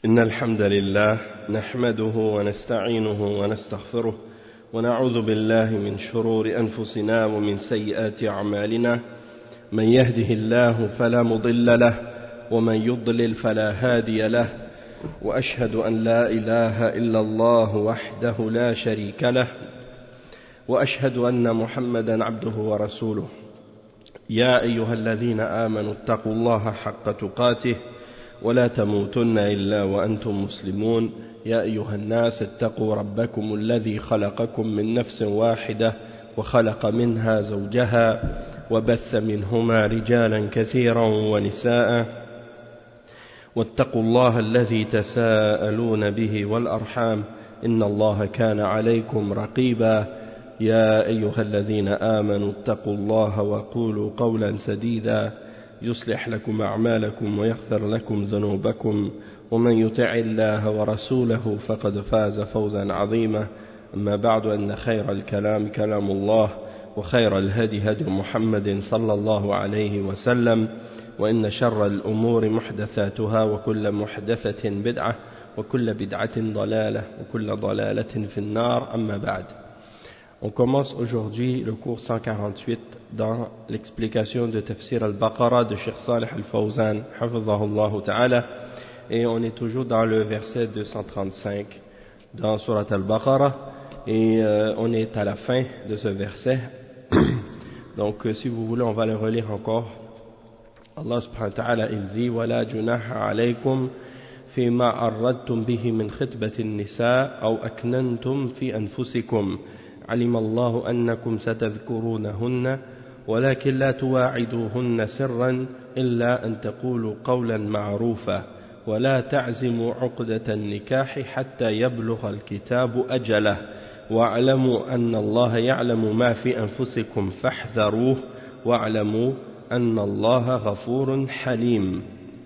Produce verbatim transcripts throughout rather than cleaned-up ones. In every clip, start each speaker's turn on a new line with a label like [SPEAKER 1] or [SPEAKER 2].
[SPEAKER 1] إن الحمد لله نحمده ونستعينه ونستغفره ونعوذ بالله من شرور أنفسنا ومن سيئات أعمالنا من يهده الله فلا مضل له ومن يضلل فلا هادي له وأشهد أن لا إله إلا الله وحده لا شريك له وأشهد أن محمدا عبده ورسوله يا أيها الذين آمنوا اتقوا الله حق تقاته ولا تموتن إلا وأنتم مسلمون يا أيها الناس اتقوا ربكم الذي خلقكم من نفس واحدة وخلق منها زوجها وبث منهما رجالا كثيرا ونساء واتقوا الله الذي تساءلون به والأرحام إن الله كان عليكم رقيبا يا أيها الذين آمنوا اتقوا الله وقولوا قولا سديدا يصلح لكم أعمالكم ويغفر لكم ذنوبكم ومن يطع الله ورسوله فقد فاز فوزا عظيما أما بعد أن خير الكلام كلام الله وخير الهدي هدي محمد صلى الله عليه وسلم وإن شر الأمور محدثاتها وكل محدثة بدعة وكل بدعة ضلالة وكل ضلالة في النار أما بعد. On commence aujourd'hui le cours cent quarante-huit dans l'explication de Tafsir al-Baqarah de Cheikh Salih al-Fawzan, hafizahullah ta'ala, et on est toujours dans le verset deux cent trente-cinq dans Surat al-Baqarah, et euh, on est à la fin de ce verset. Donc euh, si vous voulez on va le relire encore. Allah subhanahu wa ta'ala il dit وَلَا جُنَاحَ عَلَيْكُمْ فِيمَا أَرَّدْتُمْ بِهِ مِنْ خِطْبَةِ النِّسَاءِ أَوْ أَكْنَنْتُمْ فِي أَنفُسِكُمْ علم الله أنكم ستذكرونهن ولكن لا تواعدوهن سرا إلا أن تقولوا قولا معروفا ولا تعزموا عقدة النكاح حتى يبلغ الكتاب أجله واعلموا أن الله يعلم ما في أنفسكم فاحذروه واعلموا أن الله غفور حليم.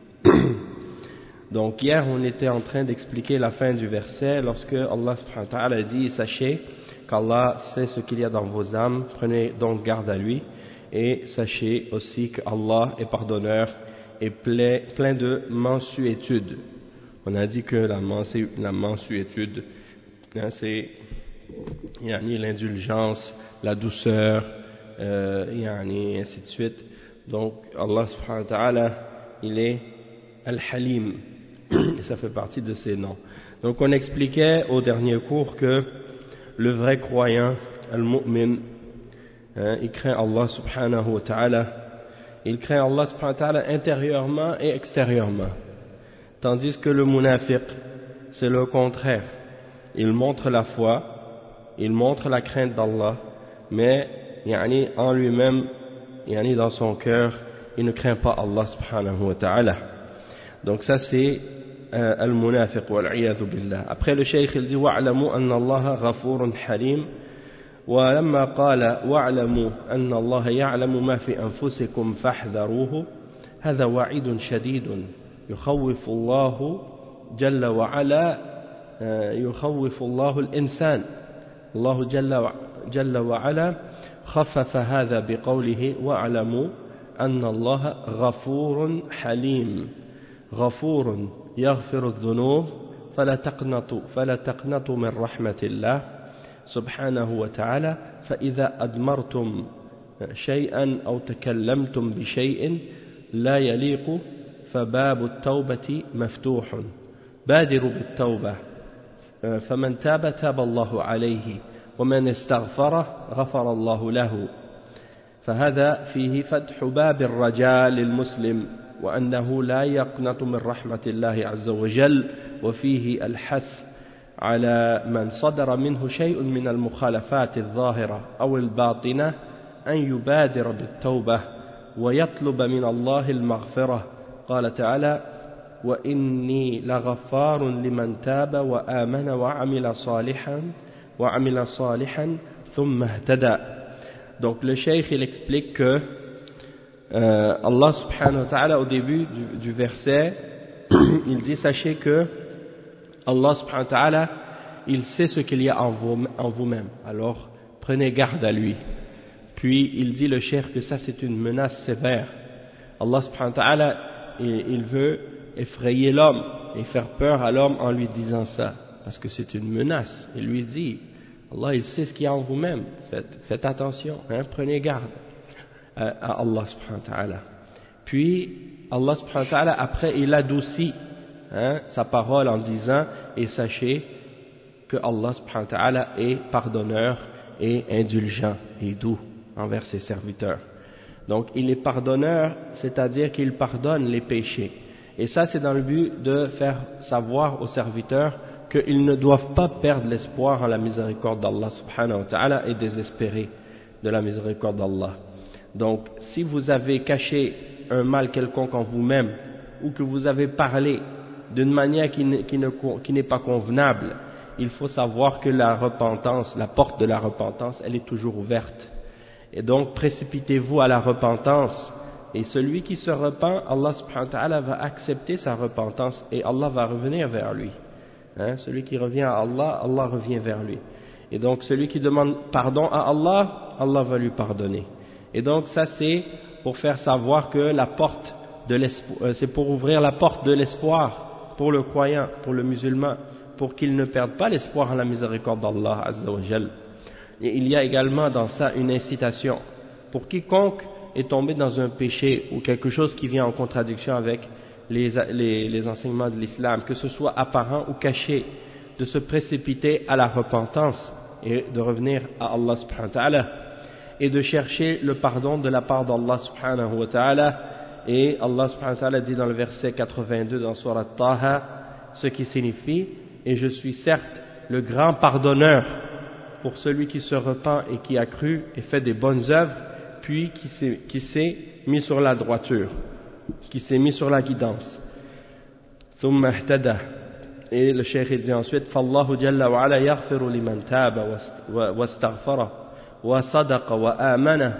[SPEAKER 1] Donc hier on était en train d'expliquer la fin du verset lorsque Allah subhanahu wa ta'ala dit sachez qu'Allah sait ce qu'il y a dans vos âmes, prenez donc garde à lui, et sachez aussi qu'Allah est pardonneur et plein de mansuétude. On a dit que la, mansu, la mansuétude, hein, c'est yani, l'indulgence, la douceur, euh, yani, ainsi de suite. Donc Allah subhanahu wa ta'ala, il est Al-Halim, et ça fait partie de ses noms. Donc on expliquait au dernier cours que le vrai croyant, al-mu'min, hein, il craint Allah subhanahu wa ta'ala, il craint Allah subhanahu wa ta'ala intérieurement et extérieurement. Tandis que le munafiq, c'est le contraire. Il montre la foi, il montre la crainte d'Allah, mais yani, en lui-même, yani, dans son cœur, il ne craint pas Allah subhanahu wa ta'ala. Donc ça c'est المنافق والعياذ بالله. Après le cheikh il dit واعلموا أن الله غفور حليم ولما قال واعلموا أن الله يعلم ما في أنفسكم فاحذروه هذا وعيد شديد يخوف الله جل وعلا يخوف الله الإنسان. الله جل جل وعلا خفف هذا بقوله واعلموا أن الله غفور حليم. غفور يغفر الذنوب فلا تقنطوا فلا تقنطوا من رحمة الله سبحانه وتعالى فإذا أدمرتم شيئا أو تكلمتم بشيء لا يليق فباب التوبة مفتوح بادروا بالتوبة فمن تاب تاب الله عليه ومن استغفر غفر الله له. فهذا فيه فتح باب الرجاء للمسلم وأنه لا يقنط من رحمة الله عز وجل وفيه الحث على من صدر منه شيء من المخالفات الظاهرة أو الباطنة أن يبادر بالتوبة ويطلب من الله المغفرة. قال تعالى وإني لغفار لمن تاب وآمن وعمل صالحا وعمل صالحا ثم اهتدى. Donc le cheikh il explique que Euh, Allah subhanahu wa ta'ala au début du, du verset il dit sachez que Allah subhanahu wa ta'ala il sait ce qu'il y a en, vous, en vous-même, alors prenez garde à lui. Puis il dit le cheikh que ça c'est une menace sévère. Allah subhanahu wa ta'ala il, il veut effrayer l'homme et faire peur à l'homme en lui disant ça, parce que c'est une menace. Il lui dit, Allah il sait ce qu'il y a en vous-même, faites, faites attention, hein, prenez garde à, à Allah subhanahu wa ta'ala. Puis Allah subhanahu wa ta'ala après il adoucit hein, sa parole en disant, et sachez que Allah subhanahu wa ta'ala est pardonneur et indulgent et doux envers ses serviteurs. Donc il est pardonneur, c'est-à-dire qu'il pardonne les péchés. Et ça c'est dans le but de faire savoir aux serviteurs qu'ils ne doivent pas perdre l'espoir en la miséricorde d'Allah subhanahu wa ta'ala et désespérer de la miséricorde d'Allah. Donc si vous avez caché un mal quelconque en vous-même ou que vous avez parlé d'une manière qui, ne, qui, ne, qui n'est pas convenable, il faut savoir que la repentance, la porte de la repentance, elle est toujours ouverte. Et donc précipitez-vous à la repentance. Et celui qui se repent, Allah subhanahu wa ta'ala va accepter sa repentance et Allah va revenir vers lui. Hein, celui qui revient à Allah, Allah revient vers lui. Et donc celui qui demande pardon à Allah, Allah va lui pardonner. Et donc ça c'est pour faire savoir que la porte de l'espoir, c'est pour ouvrir la porte de l'espoir pour le croyant, pour le musulman, pour qu'il ne perde pas l'espoir en la miséricorde d'Allah azza wa jal. Et il y a également dans ça une incitation pour quiconque est tombé dans un péché ou quelque chose qui vient en contradiction avec les, les, les enseignements de l'islam, que ce soit apparent ou caché, de se précipiter à la repentance et de revenir à Allah subhanahu wa ta'ala et de chercher le pardon de la part d'Allah subhanahu wa ta'ala. Et Allah subhanahu wa ta'ala dit dans le verset quatre-vingt-deux dans Surat Taha, ce qui signifie, et je suis certes le grand pardonneur pour celui qui se repent et qui a cru et fait des bonnes œuvres, puis qui s'est, qui s'est mis sur la droiture, qui s'est mis sur la guidance. ثم اهتدى. Et le cheikh dit ensuite, فالله جل وعلا يغفر لمن تاب واستغفر وصدق وآمن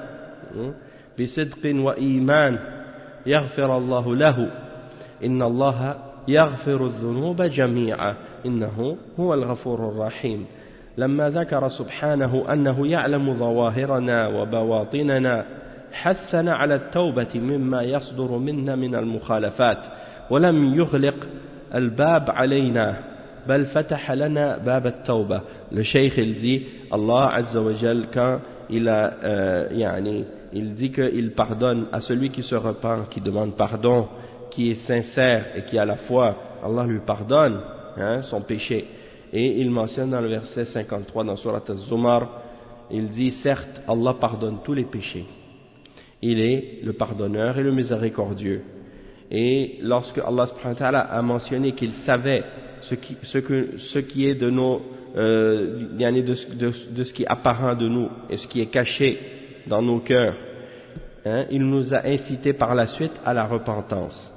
[SPEAKER 1] بصدق وإيمان يغفر الله له إن الله يغفر الذنوب جميعا إنه هو الغفور الرحيم. لما ذكر سبحانه أنه يعلم ظواهرنا وبواطننا حثنا على التوبة مما يصدر منا من المخالفات ولم يغلق الباب علينا بل فتح لنا باب التوبة. Le cheikh il dit, Allah Azza wa Jal quand il a euh, yani, il dit qu'il pardonne à celui qui se repent, qui demande pardon, qui est sincère et qui a la foi, Allah lui pardonne hein, son péché. Et il mentionne dans le verset cinquante-trois dans Surat Az-Zumar, il dit, certes, Allah pardonne tous les péchés. Il est le pardonneur et le miséricordieux. Et lorsque Allah subhanahu wa ta'ala a mentionné qu'il savait ce qui, ce que, ce qui est de nos, euh, de, de, de ce qui est apparent de nous et ce qui est caché dans nos cœurs, hein, il nous a incité par la suite à la repentance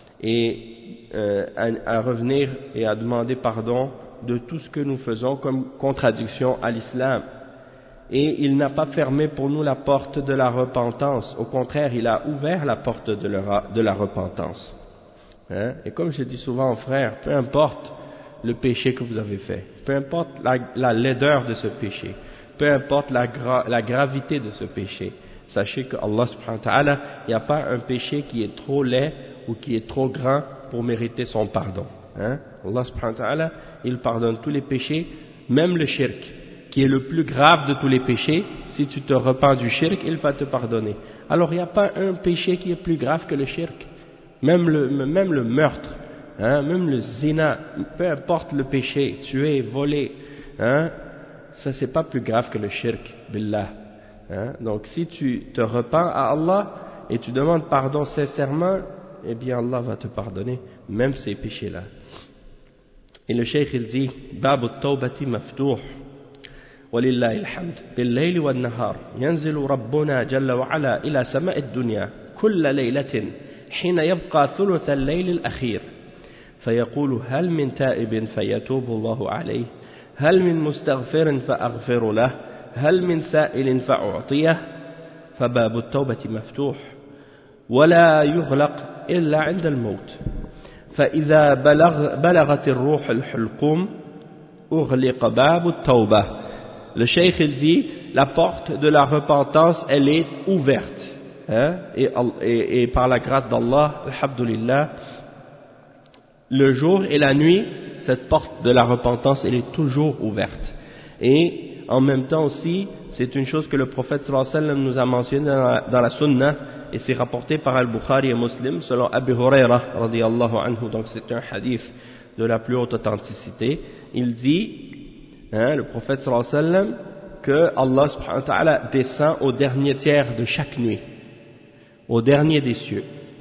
[SPEAKER 1] et euh, à, à revenir et à demander pardon de tout ce que nous faisons comme contradiction à l'islam. Et il n'a pas fermé pour nous la porte de la repentance, au contraire il a ouvert la porte de la, de la repentance. Hein? Et comme je dis souvent aux frères, peu importe le péché que vous avez fait, peu importe la, la laideur de ce péché, peu importe la, gra, la gravité de ce péché, sachez que Allah subhanahu wa ta'ala, il n'y a pas un péché qui est trop laid ou qui est trop grand pour mériter son pardon. Hein? Allah subhanahu wa ta'ala, il pardonne tous les péchés, même le shirk, qui est le plus grave de tous les péchés. Si tu te repens du shirk, il va te pardonner. Alors il n'y a pas un péché qui est plus grave que le shirk. Même le, même le meurtre, hein, même le zina, peu importe le péché, tuer, voler, hein, ça c'est pas plus grave que le shirk, billah. Hein. Donc si tu te repens à Allah et tu demandes pardon sincèrement, eh bien Allah va te pardonner, même ces péchés-là. Et le cheikh il dit, Babu at-tawbati maftuh. ولله الحمد بالليل والنهار ينزل ربنا جل وعلا إلى سماء الدنيا كل ليلة حين يبقى ثلث الليل الأخير فيقول هل من تائب فيتوب الله عليه هل من مستغفر فأغفر له هل من سائل فأعطيه فباب التوبة مفتوح ولا يغلق إلا عند الموت فإذا بلغ بلغت الروح الحلقوم أغلق باب التوبة. Le cheikh il dit, la porte de la repentance, elle est ouverte, hein, et, et, et par la grâce d'Allah, alhamdulillah, le jour et la nuit, cette porte de la repentance, elle est toujours ouverte. Et en même temps aussi, c'est une chose que le prophète sallallahu alayhi wa sallam nous a mentionné dans la, dans la Sunna, et c'est rapporté par Al-Bukhari et Muslim, selon Abu Huraira, radiyallahu anhu, donc c'est un hadith de la plus haute authenticité. Il dit, hein, le prophète sallallahu alayhi wa sallam, que Allah subhanahu wa ta'ala descend au dernier tiers de chaque nuit, au dernier des cieux,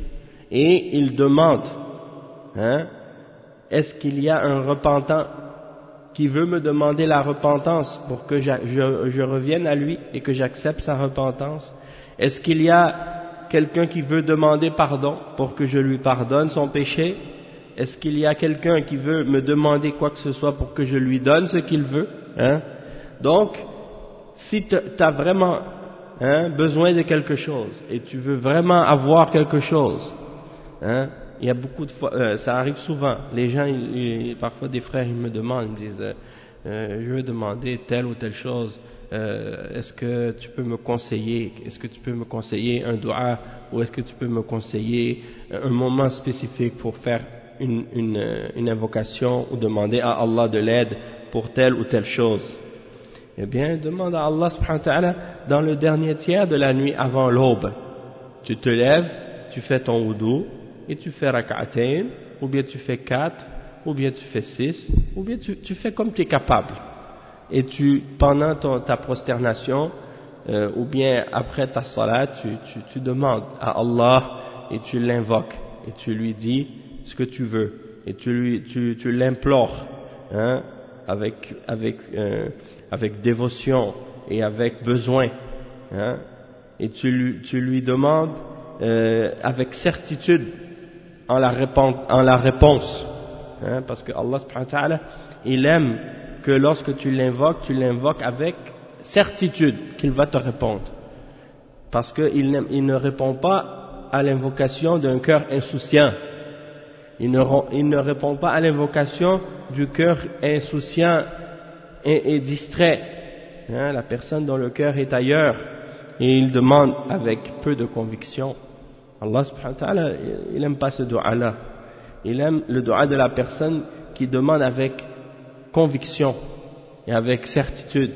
[SPEAKER 1] et il demande, hein, est-ce qu'il y a un repentant qui veut me demander la repentance pour que je, je, je revienne à lui et que j'accepte sa repentance? Est-ce qu'il y a quelqu'un qui veut demander pardon pour que je lui pardonne son péché? Est-ce qu'il y a quelqu'un qui veut me demander quoi que ce soit pour que je lui donne ce qu'il veut, hein? Donc, si tu as vraiment, hein, besoin de quelque chose et tu veux vraiment avoir quelque chose, hein, il y a beaucoup de fois, euh, ça arrive souvent, les gens, ils, ils, parfois des frères, ils me demandent, ils me disent, euh, euh, je veux demander telle ou telle chose, euh, est-ce que tu peux me conseiller, est-ce que tu peux me conseiller un dua, ou est-ce que tu peux me conseiller un moment spécifique pour faire une, une, une invocation ou demander à Allah de l'aide pour telle ou telle chose? Eh bien, demande à Allah subhanahu wa ta'ala dans le dernier tiers de la nuit avant l'aube. Tu te lèves, tu fais ton wudu, et tu fais rak'atayn, ou bien tu fais quatre, ou bien tu fais six, ou bien tu, tu fais comme tu es capable. Et tu, pendant ton, ta prosternation, euh, ou bien après ta salat, tu, tu, tu demandes à Allah et tu l'invoques, et tu lui dis ce que tu veux, et tu, lui, tu, tu l'implores, hein, avec, avec, euh, avec dévotion et avec besoin, hein, et tu lui, tu lui demandes euh, avec certitude en la, répon en la réponse, hein, parce que Allah subhanahu wa ta'ala, il aime que lorsque tu l'invoques, tu l'invoques avec certitude qu'il va te répondre, parce qu'il il ne répond pas à l'invocation d'un cœur insouciant, il ne, il ne répond pas à l'invocation du cœur insouciant et, et distrait, hein, la personne dont le cœur est ailleurs, et il demande avec peu de conviction. Allah subhanahu wa ta'ala, il n'aime pas ce dua-là. Il aime le dua de la personne qui demande avec conviction et avec certitude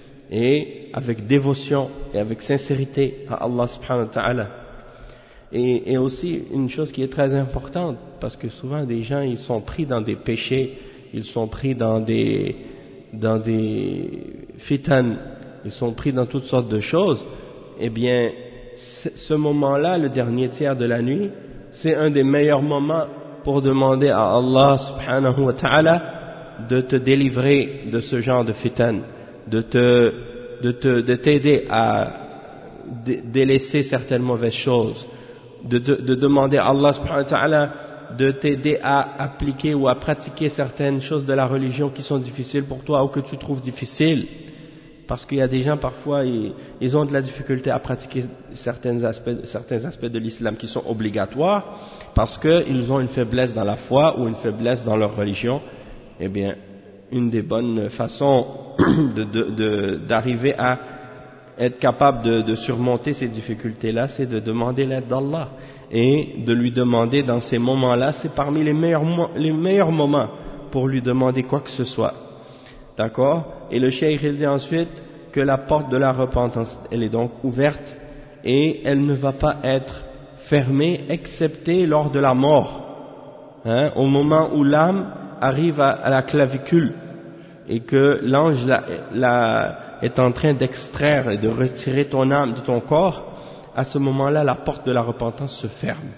[SPEAKER 1] et avec dévotion et avec sincérité à Allah subhanahu wa ta'ala. Et, et aussi une chose qui est très importante, parce que souvent des gens ils sont pris dans des péchés, ils sont pris dans des dans des fitan, ils sont pris dans toutes sortes de choses. Eh bien, ce moment-là, le dernier tiers de la nuit, c'est un des meilleurs moments pour demander à Allah subhanahu wa ta'ala de te délivrer de ce genre de fitan, de te, de te, de t'aider à délaisser certaines mauvaises choses, de, de, de demander à Allah subhanahu wa ta'ala de t'aider à appliquer ou à pratiquer certaines choses de la religion qui sont difficiles pour toi ou que tu trouves difficiles. Parce qu'il y a des gens parfois, ils, ils ont de la difficulté à pratiquer certains aspects, certains aspects de l'islam qui sont obligatoires, parce qu'ils ont une faiblesse dans la foi ou une faiblesse dans leur religion. Eh bien, une des bonnes façons de, de, de, d'arriver à être capable de, de surmonter ces difficultés-là, c'est de demander l'aide d'Allah. Et de lui demander dans ces moments-là, c'est parmi les meilleurs, les meilleurs moments pour lui demander quoi que ce soit. D'accord? Et le cheikh il dit ensuite que la porte de la repentance, elle est donc ouverte et elle ne va pas être fermée excepté lors de la mort, hein, au moment où l'âme arrive à, à la clavicule et que l'ange la, la, est en train d'extraire et de retirer ton âme de ton corps. À ce moment-là, la porte de la repentance se ferme.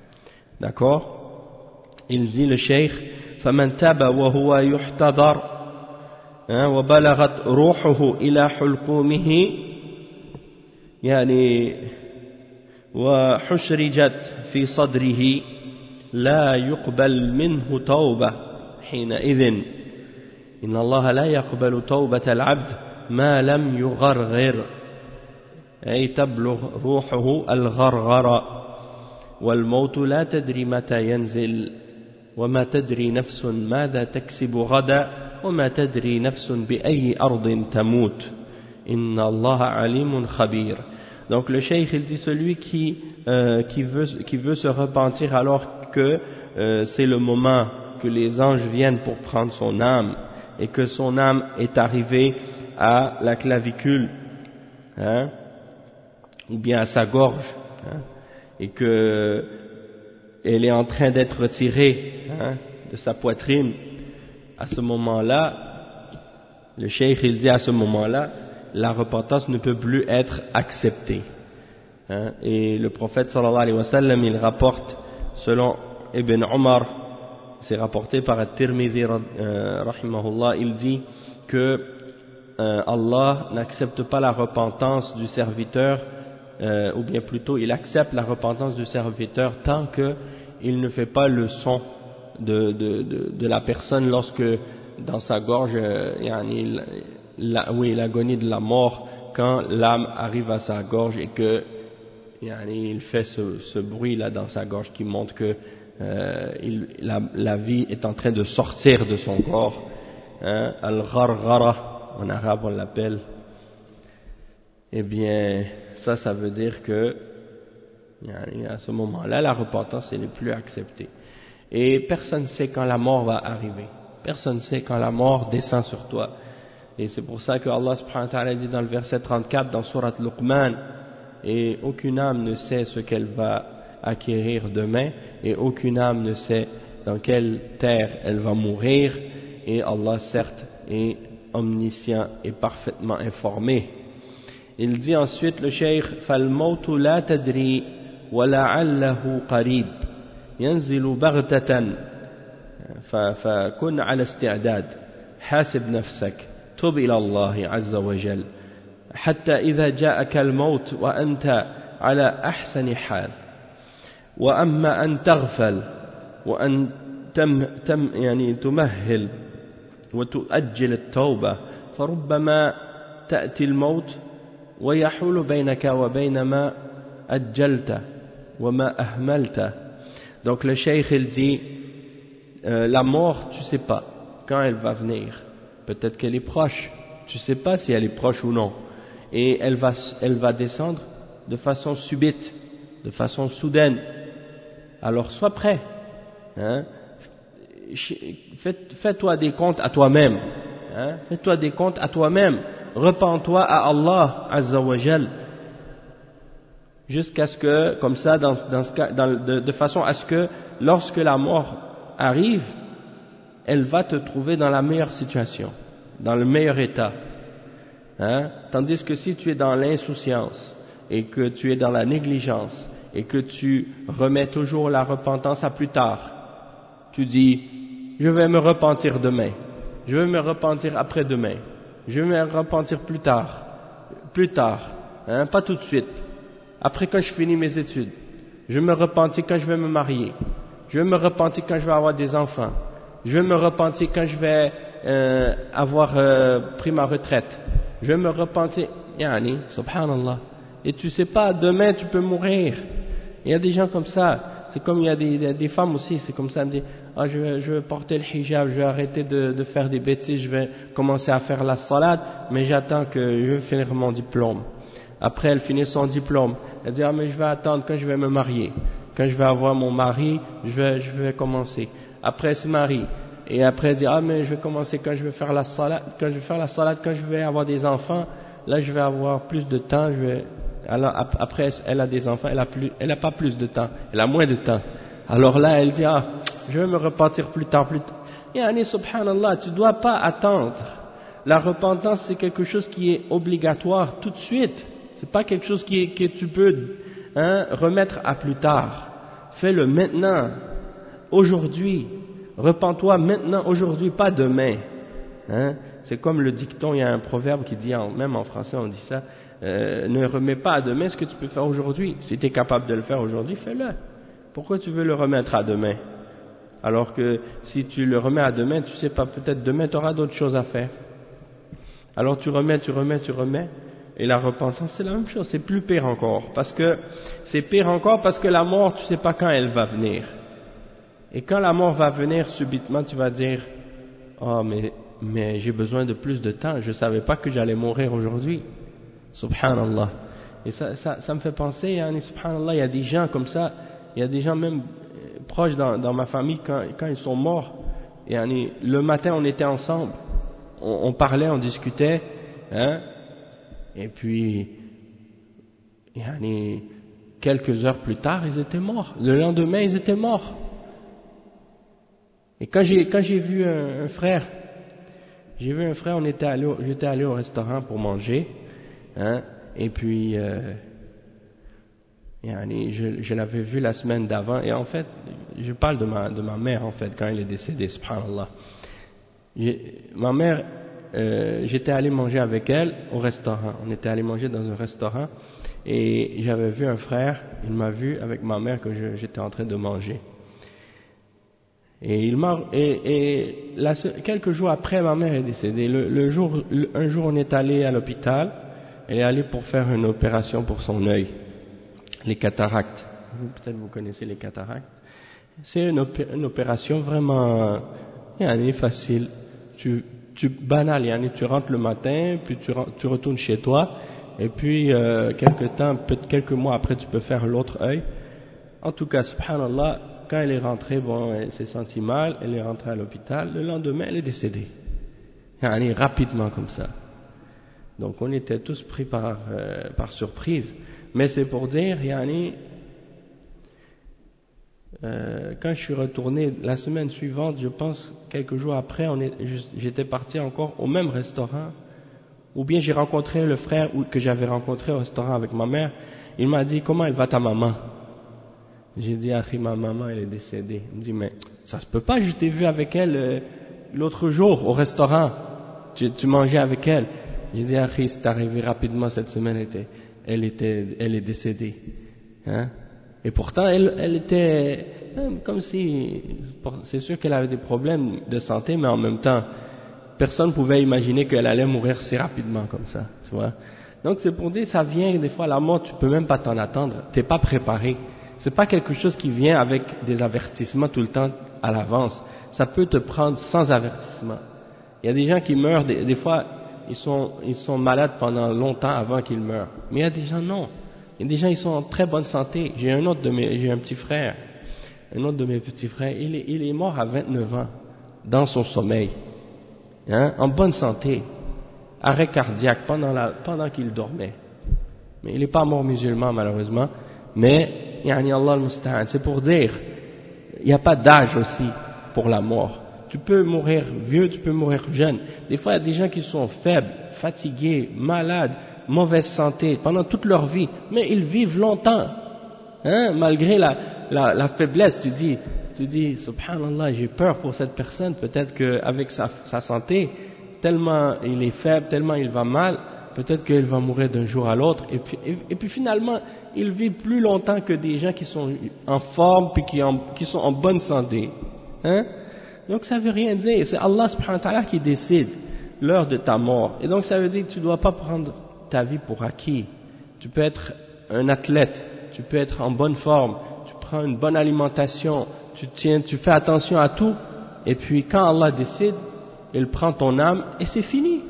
[SPEAKER 1] D'accord? Il dit le cheikh, فَمَنْ تَابَ وَهُوَ يُحْتَضَرْ وبلغت روحه إلى حلقومه يعني وحشرجت في صدره لا يقبل منه توبة حينئذ إن الله لا يقبل توبة العبد ما لم يغرغر أي تبلغ روحه الغرغر والموت لا تدري متى ينزل وما تدري نفس ماذا تكسب غدا وما تدري نفس بأي أرض تموت إن الله عليم خبير. Donc le cheikh il dit celui qui, euh, qui, veut, qui veut se repentir alors que euh, c'est le moment que les anges viennent pour prendre son âme et que son âme est arrivée à la clavicule, hein, ou bien à sa gorge, hein, et que elle est en train d'être retirée, hein, de sa poitrine, à ce moment-là, le cheikh il dit à ce moment-là, la repentance ne peut plus être acceptée. Hein, et le prophète sallallahu alayhi wa sallam, il rapporte, selon Ibn Omar, c'est rapporté par At-Tirmidhi, euh, rahimahullah, il dit que euh, Allah n'accepte pas la repentance du serviteur, euh, ou bien plutôt, il accepte la repentance du serviteur tant qu'il ne fait pas le son de, de, de, de la personne lorsque dans sa gorge, euh, yani, la, oui, l'agonie de la mort, quand l'âme arrive à sa gorge et que yani, il fait ce, ce bruit là dans sa gorge qui montre que euh, il, la, la vie est en train de sortir de son corps, hein, al-gharghara en arabe on l'appelle. Eh bien ça ça veut dire que yani, à ce moment-là la repentance elle n'est plus acceptée et personne ne sait quand la mort va arriver, personne ne sait quand la mort descend sur toi. Et c'est pour ça que Allah subhanahu wa ta'ala dit dans le verset trente-quatre dans Surat Luqman, et aucune âme ne sait ce qu'elle va acquérir demain, et aucune âme ne sait dans quelle terre elle va mourir, et Allah certes est omniscient et parfaitement informé. Il dit ensuite le cheikh, فَالْمَوْتُ لَا تَدْرِي وَلَعَلَّهُ قَرِيب يَنْزِلُ بَغْتَةً فَكُنْ عَلَى اسْتِعْدَادٍ حاسب نفسك توب إلى الله عز وجل حتى إذا جاءك الموت وأنت على أحسن حال وأما أن تغفل وأن تم تم يعني تمهل وتؤجل التوبة فربما تأتي الموت ويحول بينك وبين ما أجلت وما أهملت. Donc le cheikh il dit euh, la mort tu sais pas quand elle va venir, peut-être qu'elle est proche, tu sais pas si elle est proche ou non, et elle va, elle va descendre de façon subite, de façon soudaine. Alors sois prêt, hein? Fais, fais-toi des comptes à toi-même, hein? Fais-toi des comptes à toi-même, repens-toi à Allah Azza wa Jal, jusqu'à ce que, comme ça, dans, dans ce cas, dans, de, de façon à ce que lorsque la mort arrive, elle va te trouver dans la meilleure situation, dans le meilleur état. Hein? Tandis que si tu es dans l'insouciance et que tu es dans la négligence et que tu remets toujours la repentance à plus tard, tu dis je vais me repentir demain, je vais me repentir après-demain, je vais me repentir plus tard, plus tard, hein? Pas tout de suite, après quand je finis mes études, je vais me repentir quand je vais me marier, je vais me repentir quand je vais avoir des enfants, je vais me repentir quand je vais euh, avoir euh, pris ma retraite, je vais me repentir, yani, subhanallah. Et tu sais pas, demain tu peux mourir. Il y a des gens comme ça, c'est comme il y a des, des femmes aussi, c'est comme ça, elles me disent, ah, je, vais, je vais porter le hijab, je vais arrêter de, de faire des bêtises, je vais commencer à faire la salade, mais j'attends que je vais finir mon diplôme. Après elle finit son diplôme, elle dit, ah mais je vais attendre quand je vais me marier, quand je vais avoir mon mari, je vais, je vais commencer. Après elle se marie, et après elle dit, ah mais je vais commencer quand je vais faire la salade, quand je vais faire la salade, quand je vais avoir des enfants, là je vais avoir plus de temps, je vais... Alors après elle a des enfants, elle a plus, elle a pas plus de temps, elle a moins de temps. Alors là elle dit, ah je vais me repentir plus tard, plus tard. Yani subhanallah, tu dois pas attendre. La repentance c'est quelque chose qui est obligatoire tout de suite. C'est pas quelque chose qui est, que tu peux hein, remettre à plus tard. Fais-le maintenant, aujourd'hui. Repens-toi maintenant, aujourd'hui, pas demain. Hein? C'est comme le dicton, il y a un proverbe qui dit, même en français on dit ça, euh, ne remets pas à demain ce que tu peux faire aujourd'hui. Si tu es capable de le faire aujourd'hui, fais-le. Pourquoi tu veux le remettre à demain? Alors que si tu le remets à demain, tu sais pas, peut-être demain tu auras d'autres choses à faire. Alors tu remets, tu remets, tu remets. Et la repentance, c'est la même chose, c'est plus pire encore. Parce que, c'est pire encore parce que la mort, tu sais pas quand elle va venir. Et quand la mort va venir subitement, tu vas dire, oh mais, mais j'ai besoin de plus de temps, je savais pas que j'allais mourir aujourd'hui. Subhanallah. Et ça, ça, ça me fait penser, hein, subhanallah, il y a des gens comme ça, il y a des gens même, proches dans, dans ma famille, quand, quand ils sont morts, yani, le matin on était ensemble, on, on parlait, on discutait, hein, et puis yani, quelques heures plus tard ils étaient morts, le lendemain ils étaient morts. Et quand j'ai quand j'ai vu un, un frère, j'ai vu un frère, on était allé, j'étais allé au restaurant pour manger, hein, et puis euh, yani, je, je l'avais vu la semaine d'avant, et en fait, je parle de ma de ma mère en fait quand elle est décédée, subhanallah. J'ai, ma mère, euh, j'étais allé manger avec elle au restaurant. On était allé manger dans un restaurant, et j'avais vu un frère, il m'a vu avec ma mère que je, j'étais en train de manger. Et il m'a et, et la, quelques jours après, ma mère est décédée. Le, le jour, le, un jour, on est allé à l'hôpital. Elle est allée pour faire une opération pour son œil, les cataractes. Peut-être vous connaissez les cataractes. C'est une, opé, une opération vraiment, yani, facile. Tu, tu banal, yani, tu rentres le matin, puis tu, tu retournes chez toi, et puis euh, quelques temps, peut-être quelques mois après, tu peux faire l'autre œil. En tout cas, subhanallah. Quand elle est rentrée, bon, elle s'est sentie mal, elle est rentrée à l'hôpital, le lendemain, elle est décédée. Yani, rapidement comme ça. Donc, on était tous pris par, euh, par surprise. Mais c'est pour dire, yani, euh, quand je suis retourné, la semaine suivante, je pense, quelques jours après, on est, j'étais parti encore au même restaurant, ou bien j'ai rencontré le frère que j'avais rencontré au restaurant avec ma mère, il m'a dit, comment elle va ta maman? J'ai dit, ah, ma maman, elle est décédée. Il me dit, mais ça se peut pas, je t'ai vu avec elle euh, l'autre jour au restaurant. Tu, tu mangeais avec elle. J'ai dit, ah, c'est arrivé rapidement cette semaine, elle était, elle était, elle est décédée. Hein? Et pourtant, elle, elle était comme si, c'est sûr qu'elle avait des problèmes de santé, mais en même temps, personne ne pouvait imaginer qu'elle allait mourir si rapidement comme ça, tu vois. Donc c'est pour dire, ça vient des fois, la mort, tu peux même pas t'en attendre, t'es pas préparé. C'est pas quelque chose qui vient avec des avertissements tout le temps à l'avance. Ça peut te prendre sans avertissement. Il y a des gens qui meurent, des, des fois, ils sont, ils sont malades pendant longtemps avant qu'ils meurent. Mais il y a des gens, non. Il y a des gens, ils sont en très bonne santé. J'ai un autre de mes, j'ai un petit frère, un autre de mes petits frères, il est, il est mort à vingt-neuf ans, dans son sommeil. Hein, en bonne santé. Arrêt cardiaque pendant la, pendant qu'il dormait. Mais il n'est pas mort musulman, malheureusement. Mais, yani Allah al-Musta'an, c'est pour dire, il n'y a pas d'âge aussi pour la mort. Tu peux mourir vieux, tu peux mourir jeune. Des fois, il y a des gens qui sont faibles, fatigués, malades, mauvaise santé, pendant toute leur vie, mais ils vivent longtemps. Hein, malgré la, la, la faiblesse, tu dis, tu dis, subhanallah, j'ai peur pour cette personne, peut-être qu'avec sa, sa santé, tellement il est faible, tellement il va mal, peut-être qu'il va mourir d'un jour à l'autre, et puis, et, et puis finalement, il vit plus longtemps que des gens qui sont en forme, puis qui, en, qui sont en bonne santé. Hein? Donc ça veut rien dire, c'est Allah subhanahu wa ta'ala qui décide l'heure de ta mort. Et donc ça veut dire que tu ne dois pas prendre ta vie pour acquis. Tu peux être un athlète, tu peux être en bonne forme, tu prends une bonne alimentation, tu tiens, tu fais attention à tout, et puis quand Allah décide, il prend ton âme et c'est fini.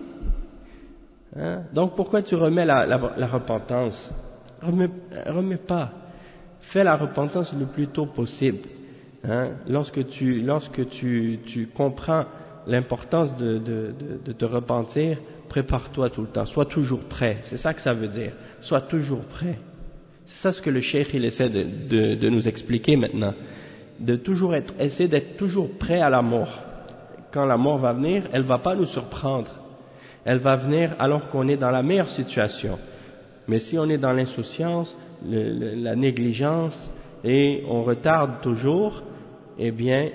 [SPEAKER 1] Hein? Donc pourquoi tu remets la, la, la repentance? Remets, remets pas. Fais la repentance le plus tôt possible. Hein? Lorsque tu, lorsque tu, tu comprends l'importance de, de, de, de te repentir, prépare-toi tout le temps. Sois toujours prêt. C'est ça que ça veut dire. Sois toujours prêt. C'est ça ce que le cheikh il essaie de, de, de nous expliquer maintenant. De toujours être, essayer d'être toujours prêt à la mort. Quand la mort va venir, elle va pas nous surprendre. Elle va venir alors qu'on est dans la meilleure situation. Mais si on est dans l'insouciance, le, le, la négligence, et on retarde toujours, eh bien,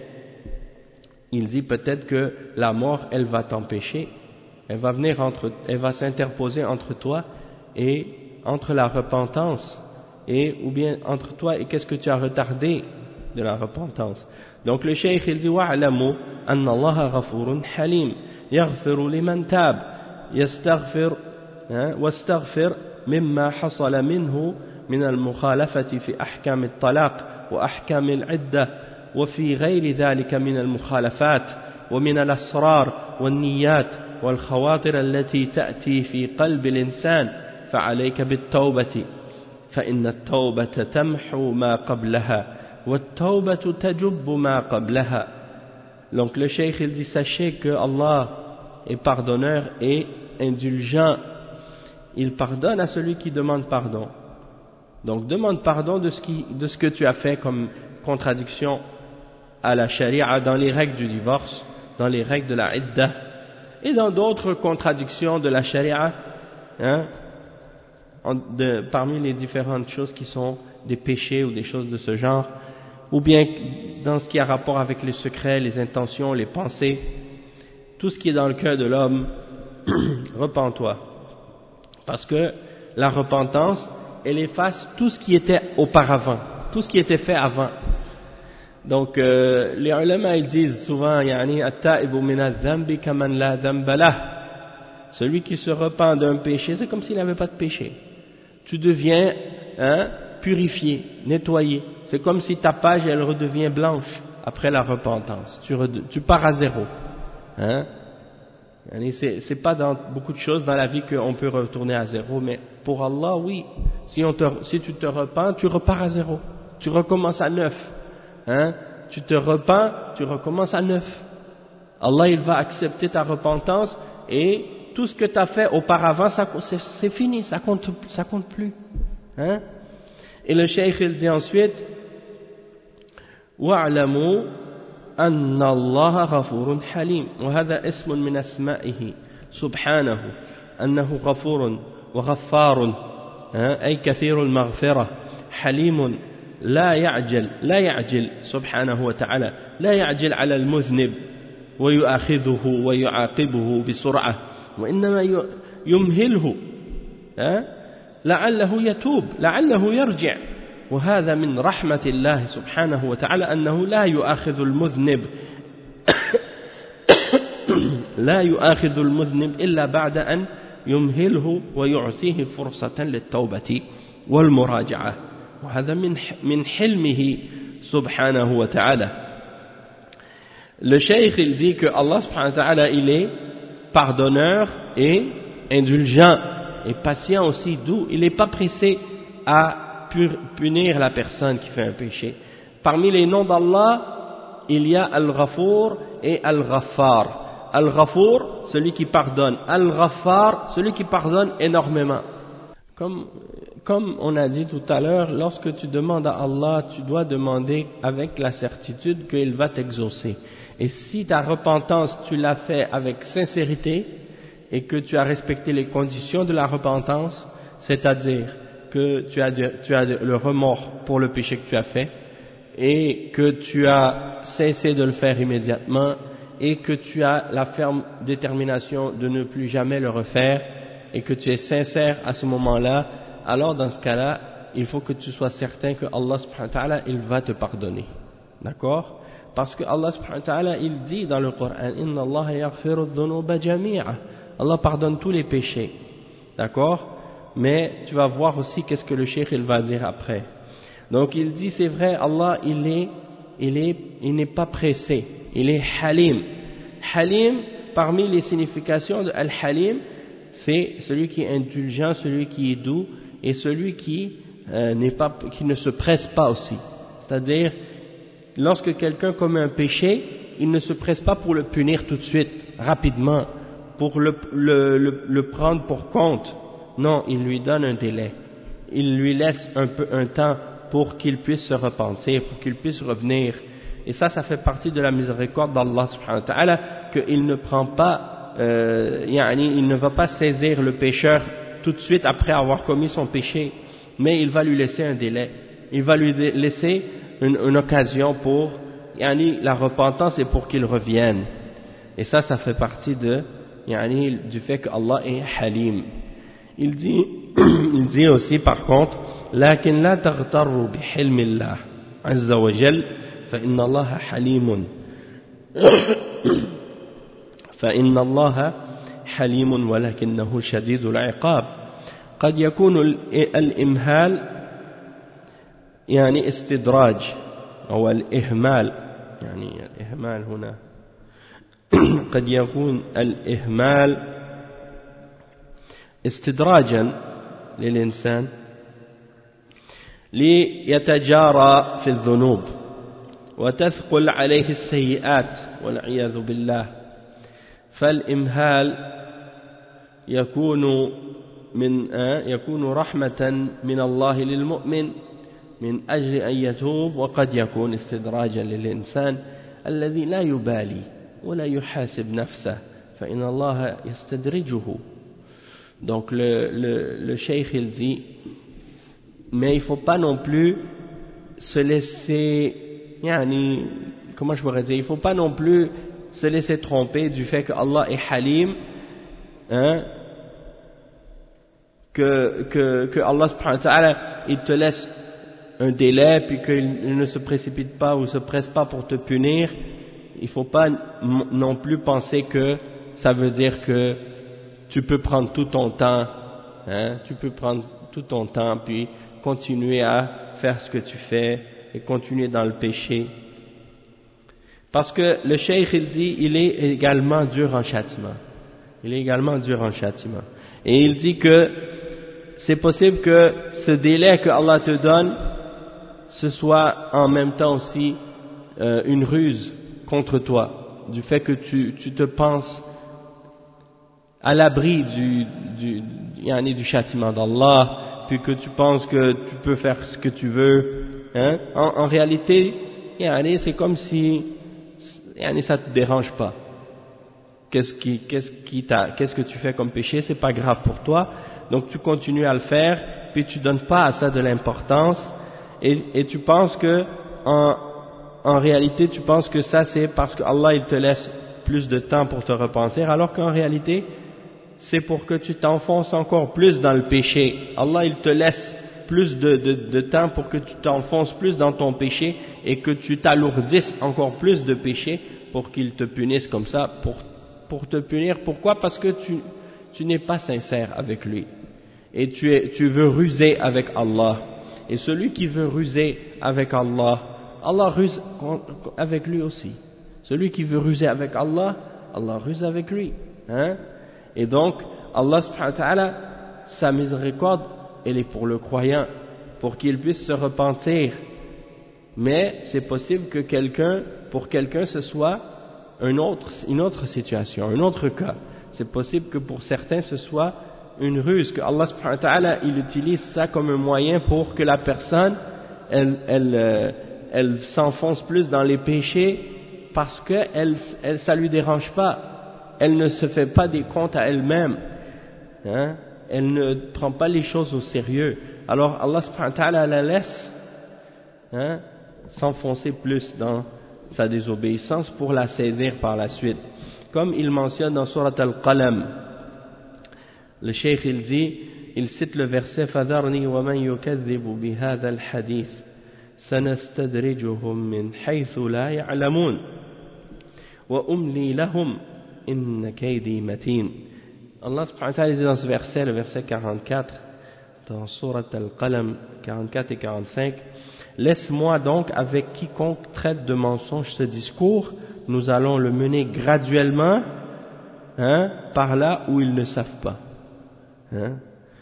[SPEAKER 1] il dit peut-être que la mort, elle va t'empêcher, elle va venir entre, elle va s'interposer entre toi et entre la repentance, et ou bien entre toi et qu'est-ce que tu as retardé de la repentance. Donc le cheikh il dit wa'lamu anna Allah ghafurun halim yaghfiru liman tab yastaghfir wastaghfir mimma hasala minhu من المخالفة في أحكام الطلاق وأحكام العدة وفي غير ذلك من المخالفات ومن الأسرار والنيات والخواطر التي تأتي في قلب الإنسان فعليك بالتوبة فإن التوبة تمحو ما قبلها وَالتَّوْبَةُ تَجُبُّ مَا قَبْلَهَا. Donc le cheikh il dit, sachez que Allah est pardonneur et indulgent. Il pardonne à celui qui demande pardon. Donc demande pardon de ce, qui, de ce que tu as fait comme contradiction à la charia, dans les règles du divorce, dans les règles de la iddah et dans d'autres contradictions de la charia, hein, de, parmi les différentes choses qui sont des péchés ou des choses de ce genre, ou bien dans ce qui a rapport avec les secrets, les intentions, les pensées, tout ce qui est dans le cœur de l'homme. Repens-toi, parce que la repentance, elle efface tout ce qui était auparavant, tout ce qui était fait avant. Donc euh, les ulama ils disent souvent yani at-ta'ibu min adh-dhanbi kaman la dhanba lah. Celui qui se repent d'un péché, c'est comme s'il n'avait pas de péché. Tu deviens hein, purifié, nettoyé. C'est comme si ta page elle redevient blanche après la repentance. Tu, tu pars à zéro. Hein? C'est, c'est pas dans beaucoup de choses dans la vie qu'on peut retourner à zéro, mais pour Allah, oui. Si, on te, si tu te repens, tu repars à zéro. Tu recommences à neuf. Hein? Tu te repens, tu recommences à neuf. Allah, il va accepter ta repentance et tout ce que tu as fait auparavant, ça, c'est, c'est fini, ça compte, ça compte plus. Hein? Et le cheikh, il dit ensuite, وَاعْلَمُوا أن الله غفور حليم وهذا اسم من أسمائه سبحانه أنه غفور وغفار أي كثير المغفرة حليم لا يعجل لا يعجل سبحانه وتعالى لا يعجل على المذنب ويؤاخذه ويعاقبه بسرعة وإنما يمهله لعله يتوب لعله يرجع وهذا من رحمة الله سبحانه وتعالى أنه لا يؤاخذ المذنب لا يؤاخذ المذنب إلا بعد أن يمهله ويعطيه فرصة للتوبة والمراجعة وهذا من من حلمه سبحانه وتعالى. Le cheikh il dit que Allah subhanahu wa ta'ala il est pardonneur et indulgent et patient aussi, doux. Il n'est pas pressé à punir la personne qui fait un péché. Parmi les noms d'Allah, il y a Al-Ghafour et Al-Ghaffar. Al-Ghafour, celui qui pardonne. Al-Ghaffar, celui qui pardonne énormément. Comme, comme on a dit tout à l'heure, lorsque tu demandes à Allah, tu dois demander avec la certitude qu'il va t'exaucer. Et si ta repentance, tu l'as fait avec sincérité et que tu as respecté les conditions de la repentance, c'est-à-dire que tu as, tu as le remords pour le péché que tu as fait et que tu as cessé de le faire immédiatement et que tu as la ferme détermination de ne plus jamais le refaire et que tu es sincère à ce moment-là, alors dans ce cas-là, il faut que tu sois certain que Allah subhanahu wa ta'ala, il va te pardonner. D'accord? Parce que Allah subhanahu wa ta'ala, il dit dans le Coran, Inna Allah yaghfiru dhunuba jami'a. Allah pardonne tous les péchés. D'accord? Mais tu vas voir aussi qu'est-ce que le cheikh il va dire après. Donc il dit c'est vrai, Allah il est, il est, il n'est pas pressé, il est halim. Halim, parmi les significations de al-halim, c'est celui qui est indulgent, celui qui est doux et celui qui euh, n'est pas, qui ne se presse pas aussi. C'est-à-dire lorsque quelqu'un commet un péché, il ne se presse pas pour le punir tout de suite, rapidement, pour le, le, le, le prendre pour compte. Non, il lui donne un délai. Il lui laisse un peu un temps pour qu'il puisse se repentir, pour qu'il puisse revenir. Et ça, ça fait partie de la miséricorde d'Allah subhanahu wa ta'ala, qu'il ne prend pas, euh, yani, il ne va pas saisir le pécheur tout de suite après avoir commis son péché, mais il va lui laisser un délai. Il va lui laisser une, une occasion pour, yani, la repentance et pour qu'il revienne. Et ça, ça fait partie de, yani, du fait que Allah est halim. Il dit, il dit aussi par contre, لكن لا تغتروا بحلم الله عز وجل فإن الله حليم فإن الله حليم ولكنه شديد العقاب قد يكون الإمهال يعني استدراج أو الإهمال يعني الإهمال هنا قد يكون الإهمال استدراجا للإنسان ليتجارى في الذنوب وتثقل عليه السيئات والعياذ بالله فالإمهال يكون من يكون رحمة من الله للمؤمن من أجل أن يتوب وقد يكون استدراجا للإنسان الذي لا يبالي ولا يحاسب نفسه فإن الله يستدرجه. Donc le, le, le cheikh il dit, mais il ne faut pas non plus se laisser, yani, comment je pourrais dire, il ne faut pas non plus se laisser tromper du fait que Allah est Halim, hein, que, que, que Allah subhanahu wa ta'ala, il te laisse un délai puis qu'il ne se précipite pas ou se presse pas pour te punir. Il ne faut pas non plus penser que ça veut dire que tu peux prendre tout ton temps, hein, tu peux prendre tout ton temps puis continuer à faire ce que tu fais et continuer dans le péché. Parce que le cheikh il dit, il est également dur en châtiment. Il est également dur en châtiment. Et il dit que c'est possible que ce délai que Allah te donne, ce soit en même temps aussi euh, une ruse contre toi, du fait que tu, tu te penses à l'abri du, du, du, du châtiment d'Allah, puis que tu penses que tu peux faire ce que tu veux. Hein? En, en réalité, c'est comme si ça ne te dérange pas. Qu'est-ce, qui, qu'est-ce, qui t'a, qu'est-ce que tu fais comme péché, c'est pas grave pour toi, donc tu continues à le faire, puis tu donnes pas à ça de l'importance, et, et tu penses que en, en réalité tu penses que ça c'est parce que Allah il te laisse plus de temps pour te repentir, alors qu'en réalité c'est pour que tu t'enfonces encore plus dans le péché. Allah il te laisse plus de, de, de temps pour que tu t'enfonces plus dans ton péché et que tu t'alourdisses encore plus de péché pour qu'il te punisse comme ça, pour, pour te punir. Pourquoi? Parce que tu, tu n'es pas sincère avec lui et tu, es, tu veux ruser avec Allah. Et celui qui veut ruser avec Allah, Allah ruse avec lui aussi. Celui qui veut ruser avec Allah, Allah ruse avec lui. Hein? Et donc, Allah subhanahu wa ta'ala, sa miséricorde, elle est pour le croyant, pour qu'il puisse se repentir. Mais c'est possible que quelqu'un, pour quelqu'un, ce soit un autre, une autre situation, un autre cas. C'est possible que pour certains, ce soit une ruse, que Allah subhanahu wa ta'ala, il utilise ça comme un moyen pour que la personne, elle, elle, euh, elle s'enfonce plus dans les péchés parce que elle, elle, ça lui dérange pas. Elle ne se fait pas des comptes à elle-même. Hein? Elle ne prend pas les choses au sérieux. Alors Allah subhanahu wa ta'ala la laisse hein, s'enfoncer plus dans sa désobéissance pour la saisir par la suite. Comme il mentionne dans Surat Al-Qalam, le cheikh il dit, il cite le verset فَذَرْنِي وَمَنْ يُكَذِّبُ بِهَذَا الْحَدِيثِ سَنَسْتَدْرِجُهُمْ مِنْ حَيْثُ لَا يَعْلَمُونَ وَأُمْلِي لَهُمْ إِنَّ كَيْدِي مَتِينٌ. Allah subhanahu wa ta'ala dit dans ce verset, le verset quarante-quatre, dans Surat Al-Qalam quarante-quatre et quarante-cinq, laisse-moi donc avec quiconque traite de mensonge ce discours, nous allons le mener graduellement hein, par là où ils ne savent pas. Hein.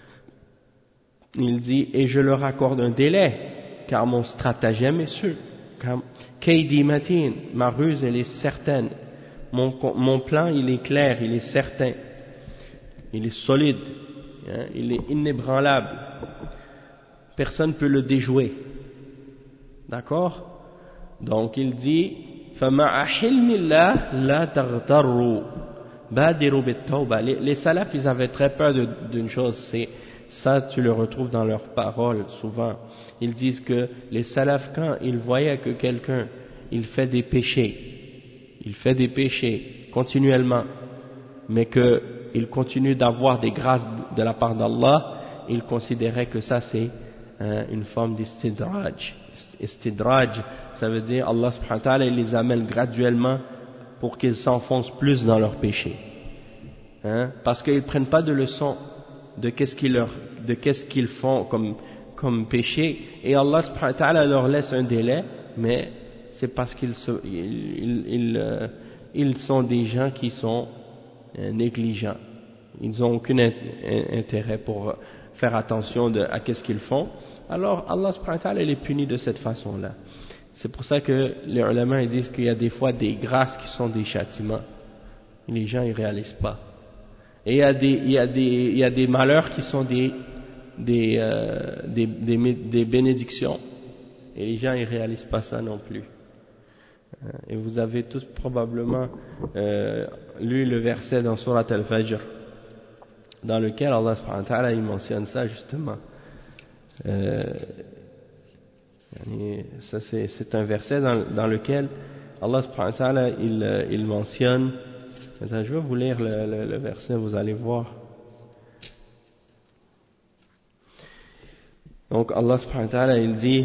[SPEAKER 1] Il dit, et je leur accorde un délai, car mon stratagème est sûr. Kaydi matin, ma ruse elle est certaine. Mon, mon plan il est clair, il est certain. Il est solide, hein, il est inébranlable. Personne ne peut le déjouer. D'accord? Donc il dit, فَمَعَ حِلْمِ اللَّهِ لَا تَغْتَرُّوا بَادِرُوا بِالتَّوْبَةِ. Les, les salafs, ils avaient très peur d'une chose, c'est ça, tu le retrouves dans leurs paroles souvent. Ils disent que les salafs, quand ils voyaient que quelqu'un, il fait des péchés, il fait des péchés continuellement, mais que il continue d'avoir des grâces de la part d'Allah, il considérait que ça c'est hein, une forme d'istidraj. Istidraj, ça veut dire Allah subhanahu wa ta'ala il les amène graduellement pour qu'ils s'enfoncent plus dans leurs péchés. Hein, parce qu'ils ne prennent pas de leçon de qu'est-ce qu'ils leur, de qu'est-ce qu'ils font comme, comme péché, et Allah subhanahu wa ta'ala leur laisse un délai, mais c'est parce qu'ils se, ils, ils, ils, euh, ils sont des gens qui sont négligents. Ils n'ont aucun intérêt pour faire attention de, à qu'est-ce qu'ils font. alors Allah subhanahu wa ta'ala les punit de cette façon-là. C'est pour ça que les ulama ils disent qu'il y a des fois des grâces qui sont des châtiments. Et les gens ils réalisent pas. Et il y a des, il y a des, il y a des malheurs qui sont des, des, euh, des, des, des bénédictions. Et les gens ils réalisent pas ça non plus. Et vous avez tous probablement euh, lu le verset dans Surat Al-Fajr, dans lequel Allah subhanahu wa ta'ala il mentionne ça justement. Euh, ça c'est, c'est un verset dans, dans lequel Allah subhanahu wa ta'ala il, il mentionne. Attends, je vais vous lire le, le, le verset, vous allez voir. Donc Allah subhanahu wa ta'ala il dit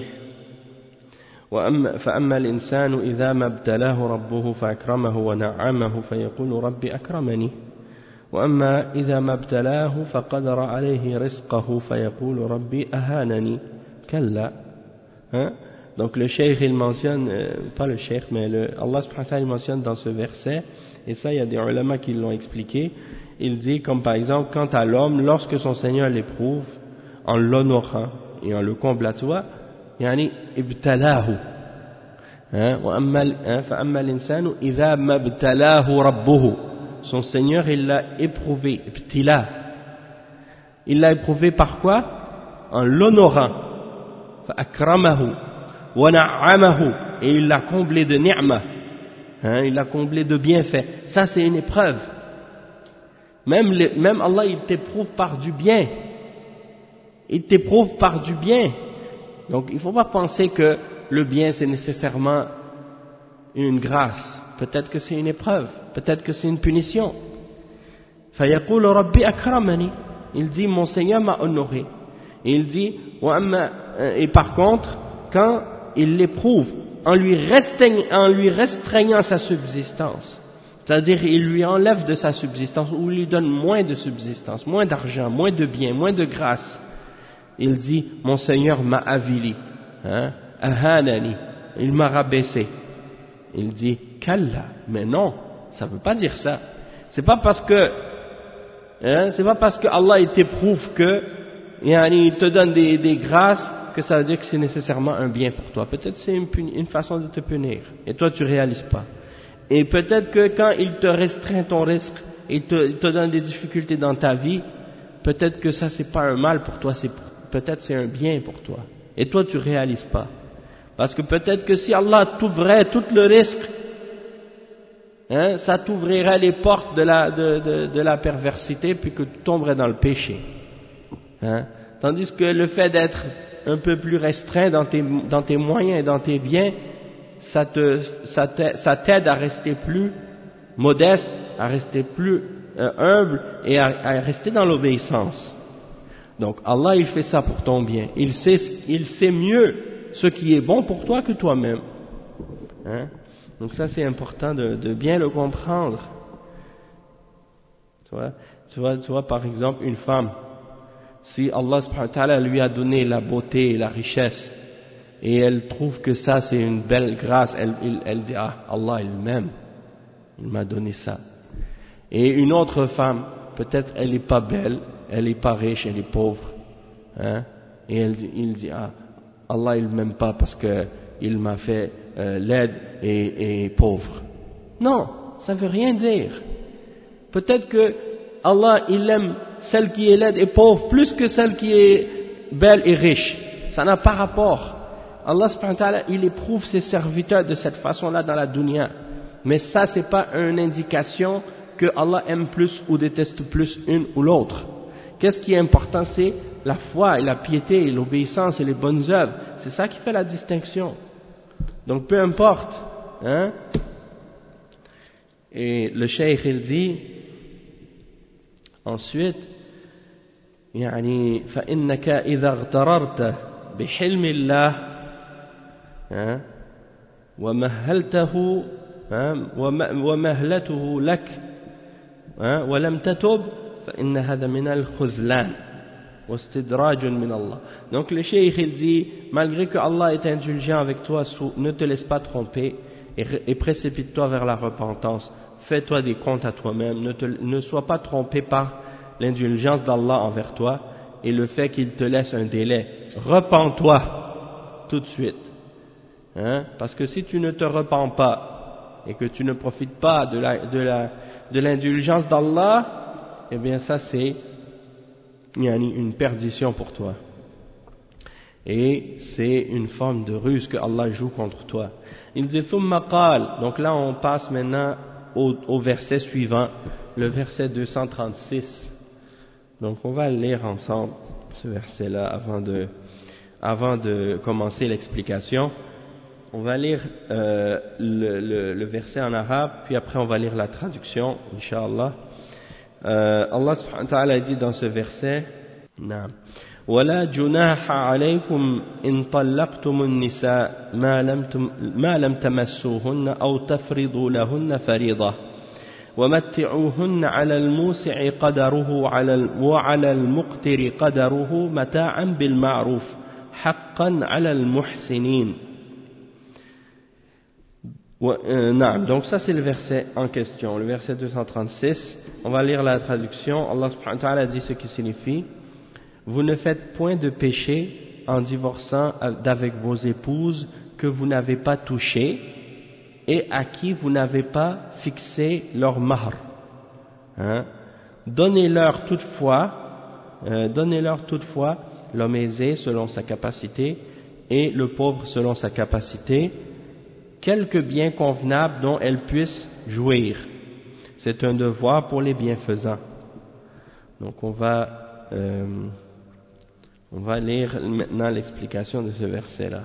[SPEAKER 1] فأما الإنسان إذا ما ابتلاه ربه فأكرمه ونعمه فيقول ربي أكرمني وأما إذا ما ابتلاه فقدر عليه رزقه فيقول ربي أهانني كلا. Hein? Donc le cheikh il mentionne, euh, pas le cheikh mais le, Allah subhanahu wa ta'ala il mentionne dans ce verset, et ça il y a des ulama qui l'ont expliqué, il dit comme par exemple quant à l'homme lorsque son Seigneur l'éprouve en l'honorant et en le comblatant, يعني ابتلاه وأما فأما الإنسان إذا ما ابتلاه ربه, son Seigneur il l'a éprouvé, ibtila, il l'a éprouvé par quoi? En l'honorant, فأكرمه ونعمه, et il l'a comblé de ni'ma, hein, il l'a comblé de bienfaits. Ça c'est une épreuve. Même, les, même Allah il t'éprouve par du bien, il t'éprouve par du bien. Donc il ne faut pas penser que le bien c'est nécessairement une grâce. Peut-être que c'est une épreuve, peut-être que c'est une punition. فَيَقُولُ رَبِّي أَكْرَمَنِي, il dit mon Seigneur m'a honoré. Et il dit et par contre quand il l'éprouve en lui restreignant, en lui restreignant sa subsistance, c'est-à-dire il lui enlève de sa subsistance ou il lui donne moins de subsistance, moins d'argent, moins de biens, moins de grâce, il dit mon Seigneur m'a avili, hein, ahanani, il m'a rabaissé. Il dit kalla, mais non, ça ne veut pas dire ça. C'est pas parce que hein, c'est pas parce que Allah il t'éprouve que il te donne des, des grâces que ça veut dire que c'est nécessairement un bien pour toi. Peut-être c'est une, une façon de te punir et toi tu réalises pas. Et peut-être que quand il te restreint ton risque et te, il te donne des difficultés dans ta vie, peut-être que ça c'est pas un mal pour toi, c'est peut-être c'est un bien pour toi. Et toi tu réalises pas. Parce que peut-être que si Allah t'ouvrait tout le risque, hein, ça t'ouvrirait les portes de la, de, de, de la perversité puis que tu tomberais dans le péché. Hein. Tandis que le fait d'être un peu plus restreint dans tes, dans tes moyens et dans tes biens, ça te, ça t'aide à rester plus modeste, à rester plus euh, humble et à, à rester dans l'obéissance. Donc Allah il fait ça pour ton bien. Il sait, il sait mieux ce qui est bon pour toi que toi-même. Hein? Donc ça c'est important de, de bien le comprendre. Tu vois, tu vois, tu vois par exemple une femme, si Allah subhanahu wa ta'ala lui a donné la beauté et la richesse, et elle trouve que ça c'est une belle grâce, elle, elle, elle dit ah Allah il m'aime, il m'a donné ça. Et une autre femme, peut-être elle n'est pas belle, elle n'est pas riche, elle est pauvre, hein, et elle dit, il dit ah Allah il m'aime pas parce que il m'a fait euh, laide et, et pauvre. Non, ça veut rien dire. Peut-être que Allah il aime celle qui est laide et pauvre plus que celle qui est belle et riche. Ça n'a pas rapport. Allah subhanahu wa ta'ala il éprouve ses serviteurs de cette façon-là dans la dunya. Mais ça c'est pas une indication que Allah aime plus ou déteste plus une ou l'autre. Qu'est-ce qui est important? C'est la foi et la piété et l'obéissance et les bonnes œuvres. C'est ça qui fait la distinction. Donc peu importe. Hein? Et le cheikh il dit ensuite يعني فإنك إذا اغتررت بحلم الله ومهلته ومهلته لك ولم تتب فإن هذا من الخذلان واستدراج من الله. Donc le cheikh il dit malgré que Allah est indulgent avec toi, ne te laisse pas tromper et, et précipite-toi vers la repentance. Fais-toi des comptes à toi-même, ne, te, ne sois pas trompé par l'indulgence d'Allah envers toi, et le fait qu'il te laisse un délai. Repens-toi tout de suite. Hein? Parce que si tu ne te repens pas et que tu ne profites pas de la, de la, de l'indulgence d'Allah, eh bien ça c'est une perdition pour toi. Et c'est une forme de ruse que Allah joue contre toi. Il dit thumma qal. Donc là on passe maintenant au, au verset suivant, le verset deux cent trente-six. Donc on va lire ensemble ce verset-là avant de, avant de commencer l'explication. On va lire euh, le, le, le verset en arabe, puis après on va lire la traduction, Inch'Allah. Euh, Allah subhanahu wa ta'ala dit dans ce verset, Naam. ولا جناح عليكم إن طلقتم النساء ما لم ما لم تمسوهن أو تفرضوا لهن فريضة ومتعوهن على الموسع قدره على وعلى المقتر قدره متاعا بالمعروف حقا على المحسنين. Non, donc ça c'est le verset en question, le verset deux cent trente-six. On va lire la traduction. Allah subhanahu wa ta'ala dit ce qui signifie: vous ne faites point de péché en divorçant d'avec vos épouses que vous n'avez pas touchées et à qui vous n'avez pas fixé leur mahr. Hein? Donnez-leur toutefois, euh, donnez-leur toutefois l'homme aisé selon sa capacité et le pauvre selon sa capacité, quelque bien convenable dont elles puissent jouir. C'est un devoir pour les bienfaisants. Donc on va euh, on va lire maintenant l'explication de ce verset-là.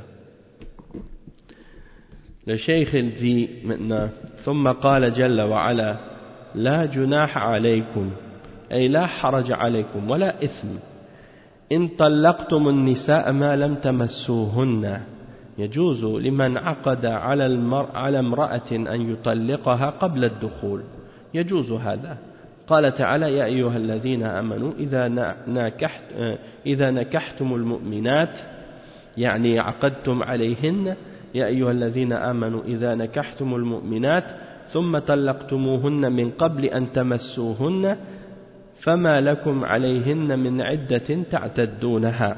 [SPEAKER 1] Le cheikh il dit maintenant ثم قال جل وعلا لا جناح عليكم أي لا حرج عليكم ولا إثم إن طلقتم النساء ما لم تمسوهن. يجوز لمن عقد على المرء على امرأة أن يطلقها قبل الدخول، يجوز هذا. قال تعالى: يا أيها الذين آمنوا إذا نكحت إذا نكحتم المؤمنات، يعني عقدتم عليهن، يا أيها الذين آمنوا إذا نكحتم المؤمنات ثم طلقتموهن من قبل أن تمسوهن فما لكم عليهن من عدة تعتدونها.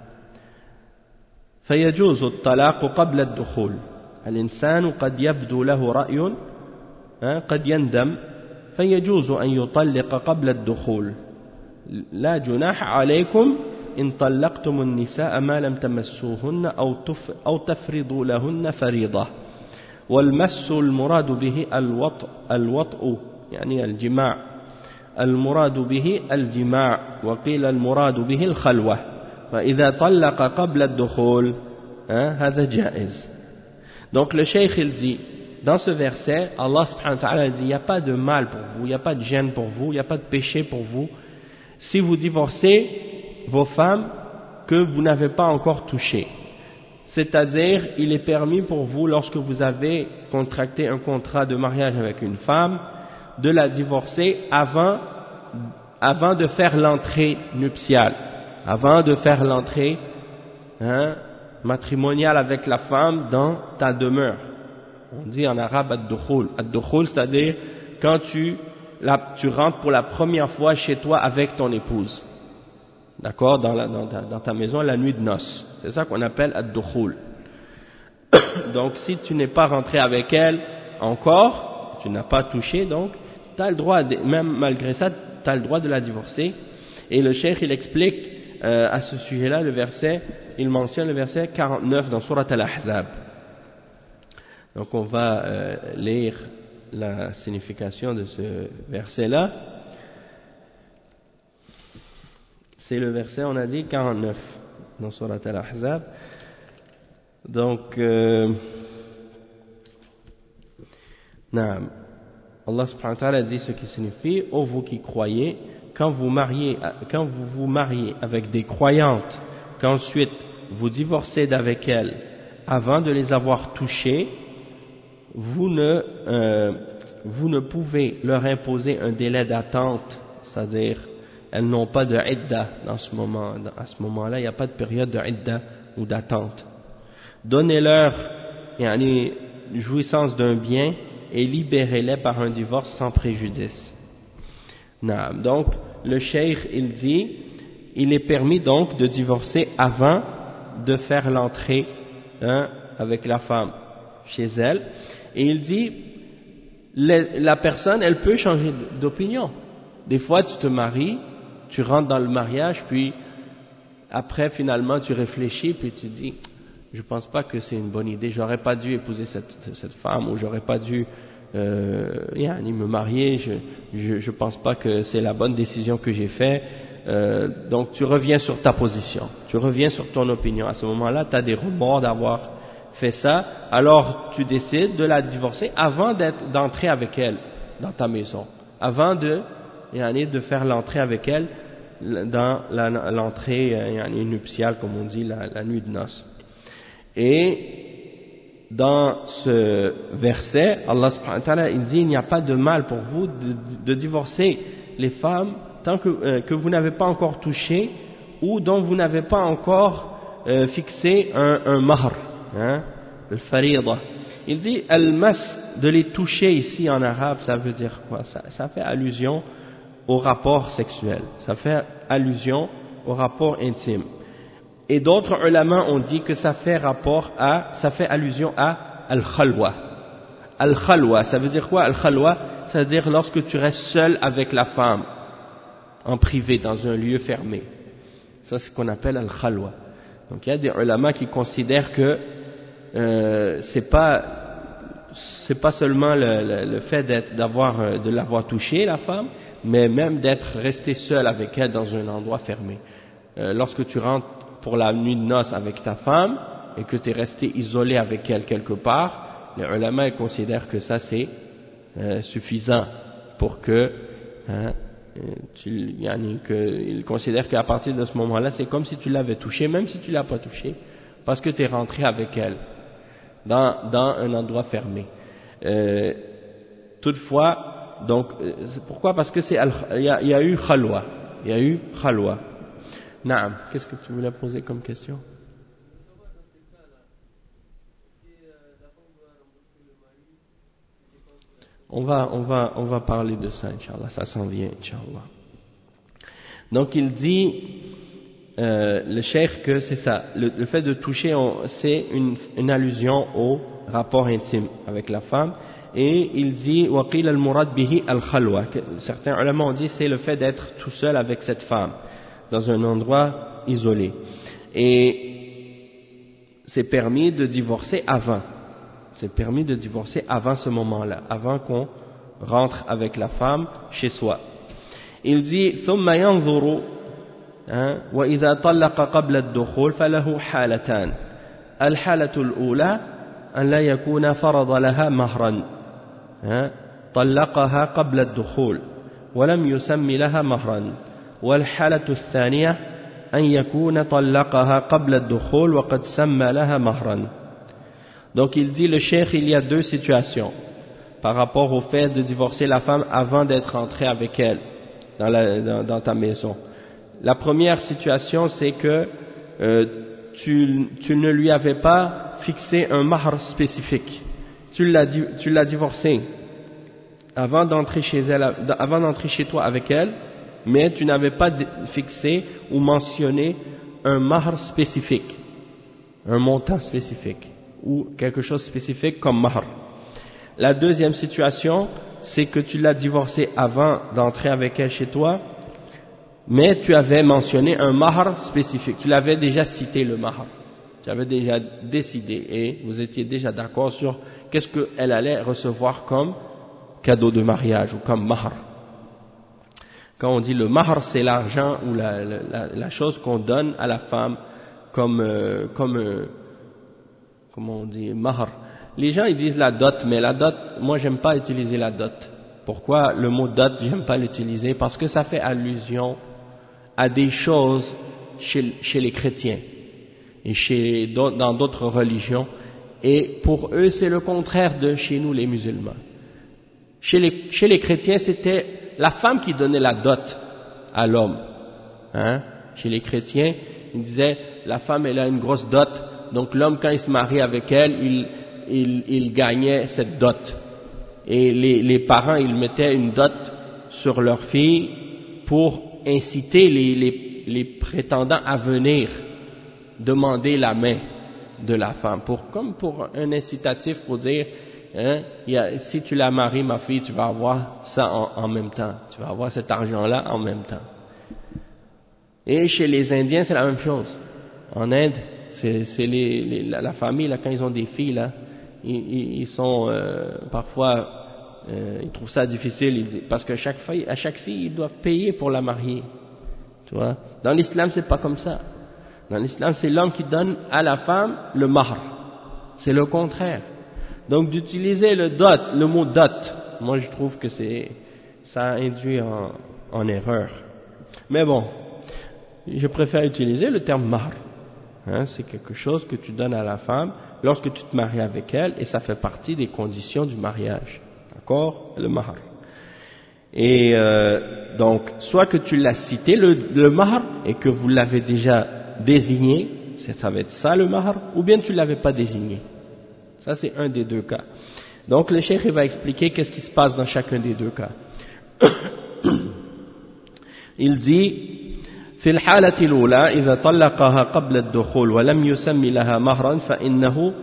[SPEAKER 1] فيجوز الطلاق قبل الدخول. الإنسان قد يبدو له رأي قد يندم فيجوز أن يطلق قبل الدخول. لا جناح عليكم إن طلقتم النساء ما لم تمسوهن أو, تف أو تفرضوا لهن فريضة. والمس المراد به الوطء, الوطء يعني الجماع، المراد به الجماع، وقيل المراد به الخلوة. فإذا طلق قبل الدخول هذا جائز. Donc le cheikh il dit, dans ce verset, Allah subhanahu wa ta'ala dit, il n'y a pas de mal pour vous, il n'y a pas de gêne pour vous, il n'y a pas de péché pour vous, si vous divorcez vos femmes que vous n'avez pas encore touchées. C'est-à-dire, il est permis pour vous, lorsque vous avez contracté un contrat de mariage avec une femme, de la divorcer avant, avant de faire l'entrée nuptiale, avant de faire l'entrée hein, matrimoniale avec la femme dans ta demeure. On dit en arabe ad-dukhul. Ad-dukhul, c'est-à-dire quand tu, la, tu rentres pour la première fois chez toi avec ton épouse. D'accord, dans, la, dans, ta, dans ta maison la nuit de noces. C'est ça qu'on appelle ad-dukhul. Donc si tu n'es pas rentré avec elle encore, tu n'as pas touché, donc tu as le droit, de, même malgré ça, tu as le droit de la divorcer. Et le cheikh il explique euh, à ce sujet-là le verset, il mentionne le verset quarante-neuf dans Surat Al-Ahzab. Donc on va euh, lire la signification de ce verset-là. C'est le verset, on a dit, quarante-neuf dans Surat Al-Ahzab. Donc, euh, naam, Allah subhanahu wa ta'ala dit ce qui signifie: ô vous qui croyez, quand vous mariez, quand vous vous mariez avec des croyantes, qu'ensuite vous divorcez d'avec elles avant de les avoir touchées, vous ne, euh, vous ne pouvez leur imposer un délai d'attente, c'est-à-dire elles n'ont pas de idda dans ce moment, à ce moment-là, il n'y a pas de période de idda ou d'attente. Donnez-leur yani, jouissance d'un bien et libérez-les par un divorce sans préjudice. Non. Donc, le cheikh, il dit, il est permis donc de divorcer avant de faire l'entrée hein, avec la femme chez elle. Et il dit, la personne, elle peut changer d'opinion. Des fois, tu te maries, tu rentres dans le mariage, puis après, finalement, tu réfléchis, puis tu dis, je pense pas que c'est une bonne idée, j'aurais pas dû épouser cette, cette femme, ou j'aurais pas dû euh, me marier, je, je, je pense pas que c'est la bonne décision que j'ai faite. Euh, donc tu reviens sur ta position, tu reviens sur ton opinion. À ce moment-là, tu as des remords d'avoir fait ça, alors tu décides de la divorcer avant d'être, d'entrer avec elle dans ta maison, avant de, de faire l'entrée avec elle dans la, l'entrée nuptiale, comme on dit, la, la nuit de noces. Et dans ce verset, Allah subhanahu wa ta'ala, il dit, il n'y a pas de mal pour vous de, de divorcer les femmes tant que, euh, que vous n'avez pas encore touché ou dont vous n'avez pas encore euh, fixé un, un mahr, hein, le farida. Il dit, al-mas, de les toucher ici en arabe, ça veut dire quoi? Ça, ça fait allusion au rapport sexuel, ça fait allusion au rapport intime. Et d'autres ulama ont dit que ça fait rapport à, ça fait allusion à al-khalwa. Al-khalwa, ça veut dire quoi? Al-khalwa, ça veut dire lorsque tu restes seul avec la femme, en privé, dans un lieu fermé. Ça, c'est ce qu'on appelle al-khalwa. Donc, il y a des ulama qui considèrent que euh, c'est pas, c'est pas seulement le, le, le fait d'être, d'avoir, de l'avoir touché, la femme, mais même d'être resté seul avec elle dans un endroit fermé. Euh, lorsque tu rentres pour la nuit de noces avec ta femme et que tu es resté isolé avec elle quelque part, les ulama ils considèrent que ça c'est euh, suffisant pour que hein, tu, yani, que, ils considèrent qu'à partir de ce moment-là, c'est comme si tu l'avais touché, même si tu l'as pas touché, parce que tu es rentré avec elle dans, dans un endroit fermé. Euh, toutefois, donc, c'est pourquoi? Parce que c'est il y, a, il y a eu khalwa, il y a eu khalwa. Naam, qu'est-ce que tu voulais poser comme question? On va, on va, on va parler de ça, Inch'Allah, ça s'en vient, Inch'Allah. Donc il dit, euh, le cheikh, que c'est ça, le, le fait de toucher, c'est une, une allusion au rapport intime avec la femme, et il dit, waqil al-murad bihi al-khalwa, certains ulama ont dit, c'est le fait d'être tout seul avec cette femme, dans un endroit isolé. Et c'est permis de divorcer avant. C'est permis de divorcer avant ce moment-là, avant qu'on rentre avec la femme chez soi. Il dit ثم ينظر وإذا طلق قبل الدخول فله حالتان الحالة الأولى أن لا يكون فرض لها مهرا طلقها قبل الدخول ولم يسمي لها مهرا والحالة الثانية أن يكون طلقها قبل الدخول وقد سمى لها مهرا. Donc il dit, le cheikh, il y a deux situations par rapport au fait de divorcer la femme avant d'être entré avec elle dans, la, dans, dans ta maison. La première situation, c'est que euh, tu, tu ne lui avais pas fixé un mahr spécifique. Tu l'as, tu l'as divorcée avant d'entrer chez elle, avant d'entrer chez toi avec elle, mais tu n'avais pas fixé ou mentionné un mahr spécifique, un montant spécifique, ou quelque chose de spécifique comme mahr. La deuxième situation, c'est que tu l'as divorcée avant d'entrer avec elle chez toi, mais tu avais mentionné un mahr spécifique, tu l'avais déjà cité le mahr, tu avais déjà décidé et vous étiez déjà d'accord sur qu'est-ce qu'elle allait recevoir comme cadeau de mariage ou comme mahr. Quand on dit le mahr, c'est l'argent ou la, la, la chose qu'on donne à la femme comme, euh, comme euh, comment on dit, mahr. Les gens ils disent la dot, mais la dot, moi j'aime pas utiliser la dot. Pourquoi le mot dot, j'aime pas l'utiliser? Parce que ça fait allusion à des choses chez, chez les chrétiens et chez, dans d'autres religions. Et pour eux, c'est le contraire de chez nous les musulmans. Chez les, chez les chrétiens, c'était la femme qui donnait la dot à l'homme. Hein? Chez les chrétiens, ils disaient, la femme elle a une grosse dot, donc l'homme quand il se marie avec elle, il, il, il gagnait cette dot. Et les, les parents, ils mettaient une dot sur leur fille pour inciter les, les, les, les prétendants à venir demander la main de la femme, pour, comme pour un incitatif pour dire, hein, il y a, si tu la maries, ma fille, tu vas avoir ça en, en même temps, tu vas avoir cet argent-là en même temps. Et chez les Indiens, c'est la même chose. En Inde, c'est, c'est les, les, la, la famille, là, quand ils ont des filles, là, ils, ils sont euh, parfois, euh, ils trouvent ça difficile, ils, parce que chaque fille, à chaque fille, ils doivent payer pour la marier. Tu vois? Dans l'islam, c'est pas comme ça. Dans l'islam, c'est l'homme qui donne à la femme le mahr. C'est le contraire. Donc d'utiliser le dot, le mot dot, moi je trouve que c'est, ça induit en, en erreur. Mais bon, je préfère utiliser le terme mahr. Hein, c'est quelque chose que tu donnes à la femme lorsque tu te maries avec elle, et ça fait partie des conditions du mariage. D'accord? Le mahr. Et euh, donc, soit que tu l'as cité, le, le mahr, et que vous l'avez déjà désigné, ça va être ça le mahr, ou bien tu ne l'avais pas désigné. Ça, c'est un des deux cas. Donc, le cheikh va expliquer qu'est-ce qui se passe dans chacun des deux cas. Il dit, في الحالة الأولى إذا طلقها قبل الدخول ولم يسمي لها مهرا فإنه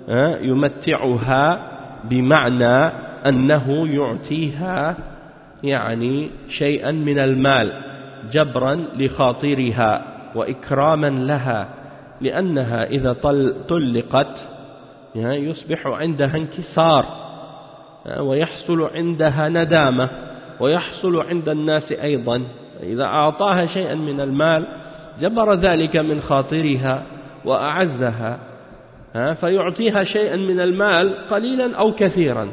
[SPEAKER 1] يمتعها بمعنى أنه يعطيها يعني شيئا من المال جبرا لخاطرها وإكراما لها لأنها إذا طلقت يصبح عندها انكسار ويحصل عندها ندامة ويحصل عند الناس أيضا. إذا أعطاها شيئا من المال جبر ذلك من خاطرها وأعزها فيعطيها شيئا من المال قليلا أو كثيرا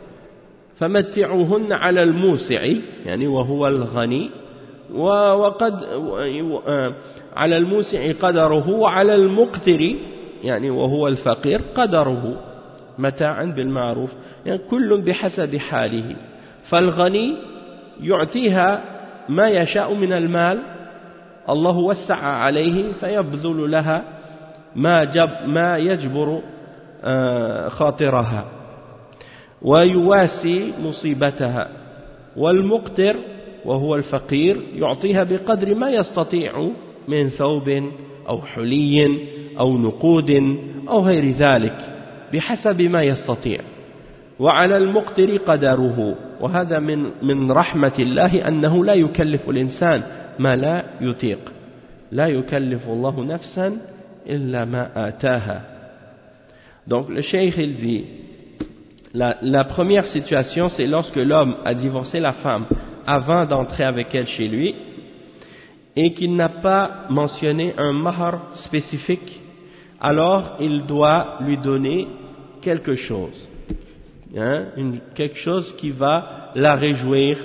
[SPEAKER 1] فمتعوهن على الموسع يعني وهو الغني وقد على الموسع قدره وعلى المقتر يعني وهو الفقير قدره متاعا بالمعروف يعني كل بحسب حاله. فالغني يعطيها ما يشاء من المال الله وسع عليه فيبذل لها ما, جب ما يجبر خاطرها ويواسي مصيبتها. والمقتر وهو الفقير يعطيها بقدر ما يستطيع من ثوب أو حلي أو نقود أو غير ذلك بحسب ما يستطيع وعلى المقتر قدره. وهذا من من رحمة الله أنه لا يكلف الإنسان ما لا يطيق لا يكلف الله نفسا إلا ما آتاها. Donc le cheikh il dit la, la première situation c'est lorsque l'homme a divorcé la femme avant d'entrer avec elle chez lui et qu'il n'a pas mentionné un mahr spécifique, alors il doit lui donner quelque chose. Hein, une, quelque chose qui va la réjouir,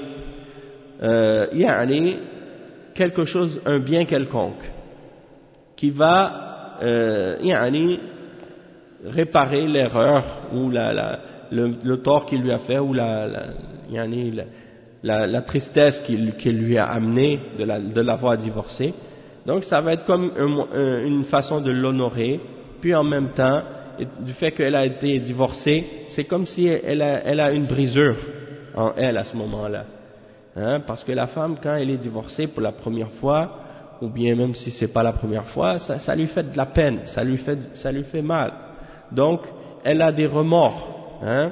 [SPEAKER 1] euh, yani quelque chose, un bien quelconque, qui va euh, yani réparer l'erreur ou la, la, le, le tort qu'il lui a fait ou la, la, yani la, la, la tristesse qu'il, qu'il lui a amené de, la, de l'avoir divorcé. Donc ça va être comme un, une façon de l'honorer, puis en même temps et du fait qu'elle a été divorcée, c'est comme si elle a, elle a une brisure en elle à ce moment-là. Hein, parce que la femme, quand elle est divorcée pour la première fois, ou bien même si c'est pas la première fois, ça, ça lui fait de la peine, ça lui fait, ça lui fait mal. Donc, elle a des remords. Hein,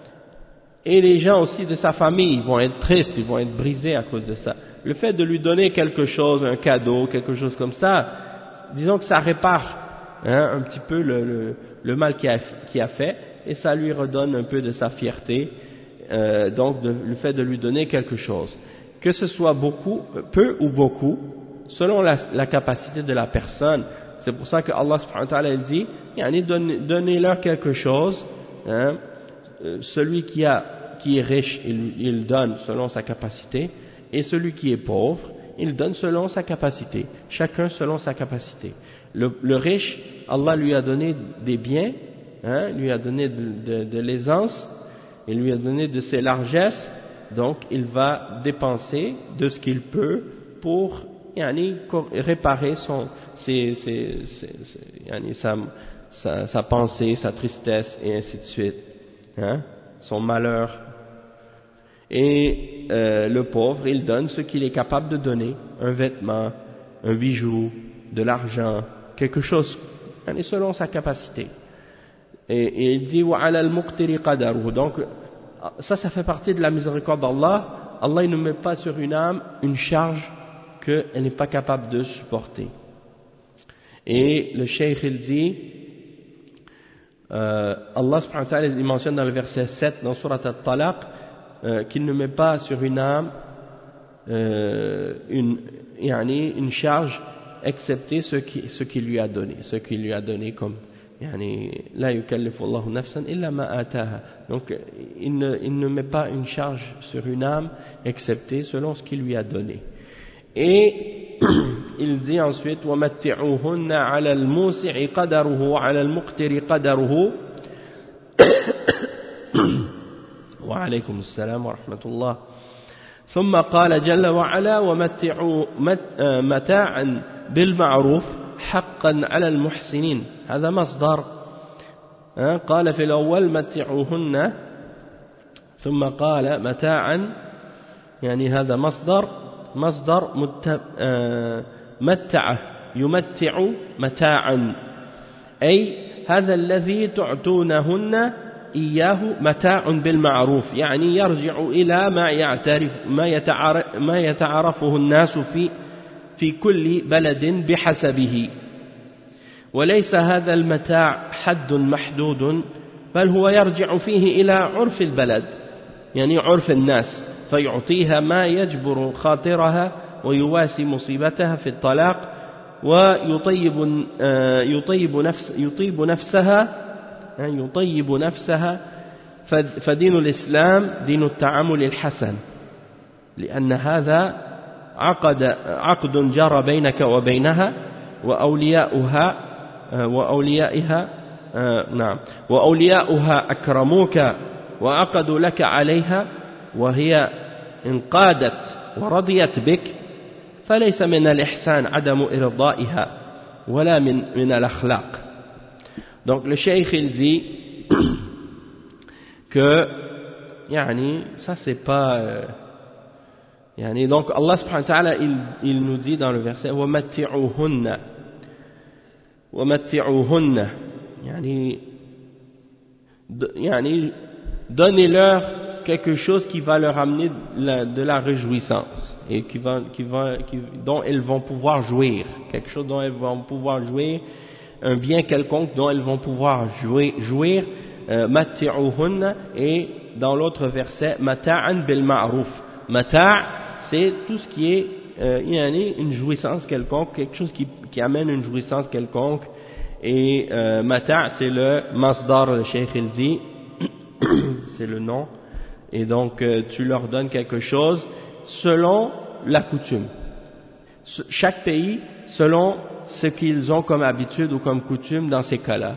[SPEAKER 1] et les gens aussi de sa famille vont être tristes, ils vont être brisés à cause de ça. Le fait de lui donner quelque chose, un cadeau, quelque chose comme ça, disons que ça répare hein, un petit peu le, le, le mal qu'il a, qu'il a fait, et ça lui redonne un peu de sa fierté, euh, donc de, le fait de lui donner quelque chose. Que ce soit beaucoup, peu ou beaucoup, selon la, la capacité de la personne. C'est pour ça que Allah subhanahu wa ta'ala dit, donnez-leur quelque chose, hein, celui qui, a, qui est riche, il, il donne selon sa capacité, et celui qui est pauvre, il donne selon sa capacité, chacun selon sa capacité. Le, le riche, Allah lui a donné des biens, hein, lui a donné de, de, de l'aisance, il lui a donné de ses largesses, donc il va dépenser de ce qu'il peut pour yani, réparer son, ses, ses, ses, ses, yani, sa, sa, sa pensée, sa tristesse et ainsi de suite, hein, son malheur. Et euh, le pauvre, il donne ce qu'il est capable de donner, un vêtement, un bijou, de l'argent, quelque chose, selon sa capacité. Et, et il dit وَعَلَى الْمُقْتِرِ قَدَرُهُ. Donc ça, ça fait partie de la miséricorde d'Allah. Allah il ne met pas sur une âme une charge qu'elle n'est pas capable de supporter. Et le cheikh il dit, euh, Allah subhanahu wa ta'ala il mentionne dans le verset sept dans Surat At-Talaq euh, qu'il ne met pas sur une âme euh, une, yani, une charge excepté ce qui, ce qu'il lui a donné, ce qu'il lui a donné comme yani, la yukallifu Allahu nafsan illa ma ataha. Donc il ne, il ne met pas une charge sur une âme excepté selon ce qu'il lui a donné. Et il dit ensuite وَمَتِّعُوهُنَّ عَلَى الْمُوسِعِ قَدَرُهُ وَعَلَى الْمُقْتِرِ قَدَرُهُ وعليكم السلام ورحمة الله. ثم قال جل وعلا ومتعوا متاعا بالمعروف حقا على المحسنين. هذا مصدر قال في الأول متعوهن ثم قال متاعا يعني هذا مصدر مصدر متع يمتع متاعا أي هذا الذي تعطونهن إياه متاع بالمعروف يعني يرجع إلى ما يعترف ما يتعارف ما يتعارفه الناس في في كل بلد بحسبه وليس هذا المتاع حد محدود بل هو يرجع فيه إلى عرف البلد يعني عرف الناس فيعطيها ما يجبر خاطرها ويواسي مصيبتها في الطلاق ويطيب يطيب نفس يطيب نفسها يطيب نفسها فدين الإسلام دين التعامل الحسن لأن هذا عقد عقد جرى بينك وبينها وأولياؤها وأوليائها نعم وأولياؤها أكرموك وعقدوا لك عليها وهي انقادت ورضيت بك فليس من الإحسان عدم إرضائها ولا من من الأخلاق. Donc le cheikh il dit que yani, ça c'est pas euh, yani, donc Allah subhanahu wa ta'ala il, il nous dit dans le verset وَمَتِّعُوهُنَّ وَمَتِّعُوهُنَّ yani, yani, donnez-leur quelque chose qui va leur amener de la, de la réjouissance et qui va, qui va, qui, dont elles vont pouvoir jouir, quelque chose dont elles vont pouvoir jouir, un bien quelconque dont elles vont pouvoir jouer, jouir, euh, matti'uhunna, et dans l'autre verset, mata'an bil ma'ruf. Mata' c'est tout ce qui est euh, une jouissance quelconque, quelque chose qui, qui amène une jouissance quelconque, et euh, mata' c'est le masdar, le cheikh il dit, c'est le nom, et donc euh, tu leur donnes quelque chose selon la coutume. Chaque pays selon ce qu'ils ont comme habitude ou comme coutume dans ces cas-là.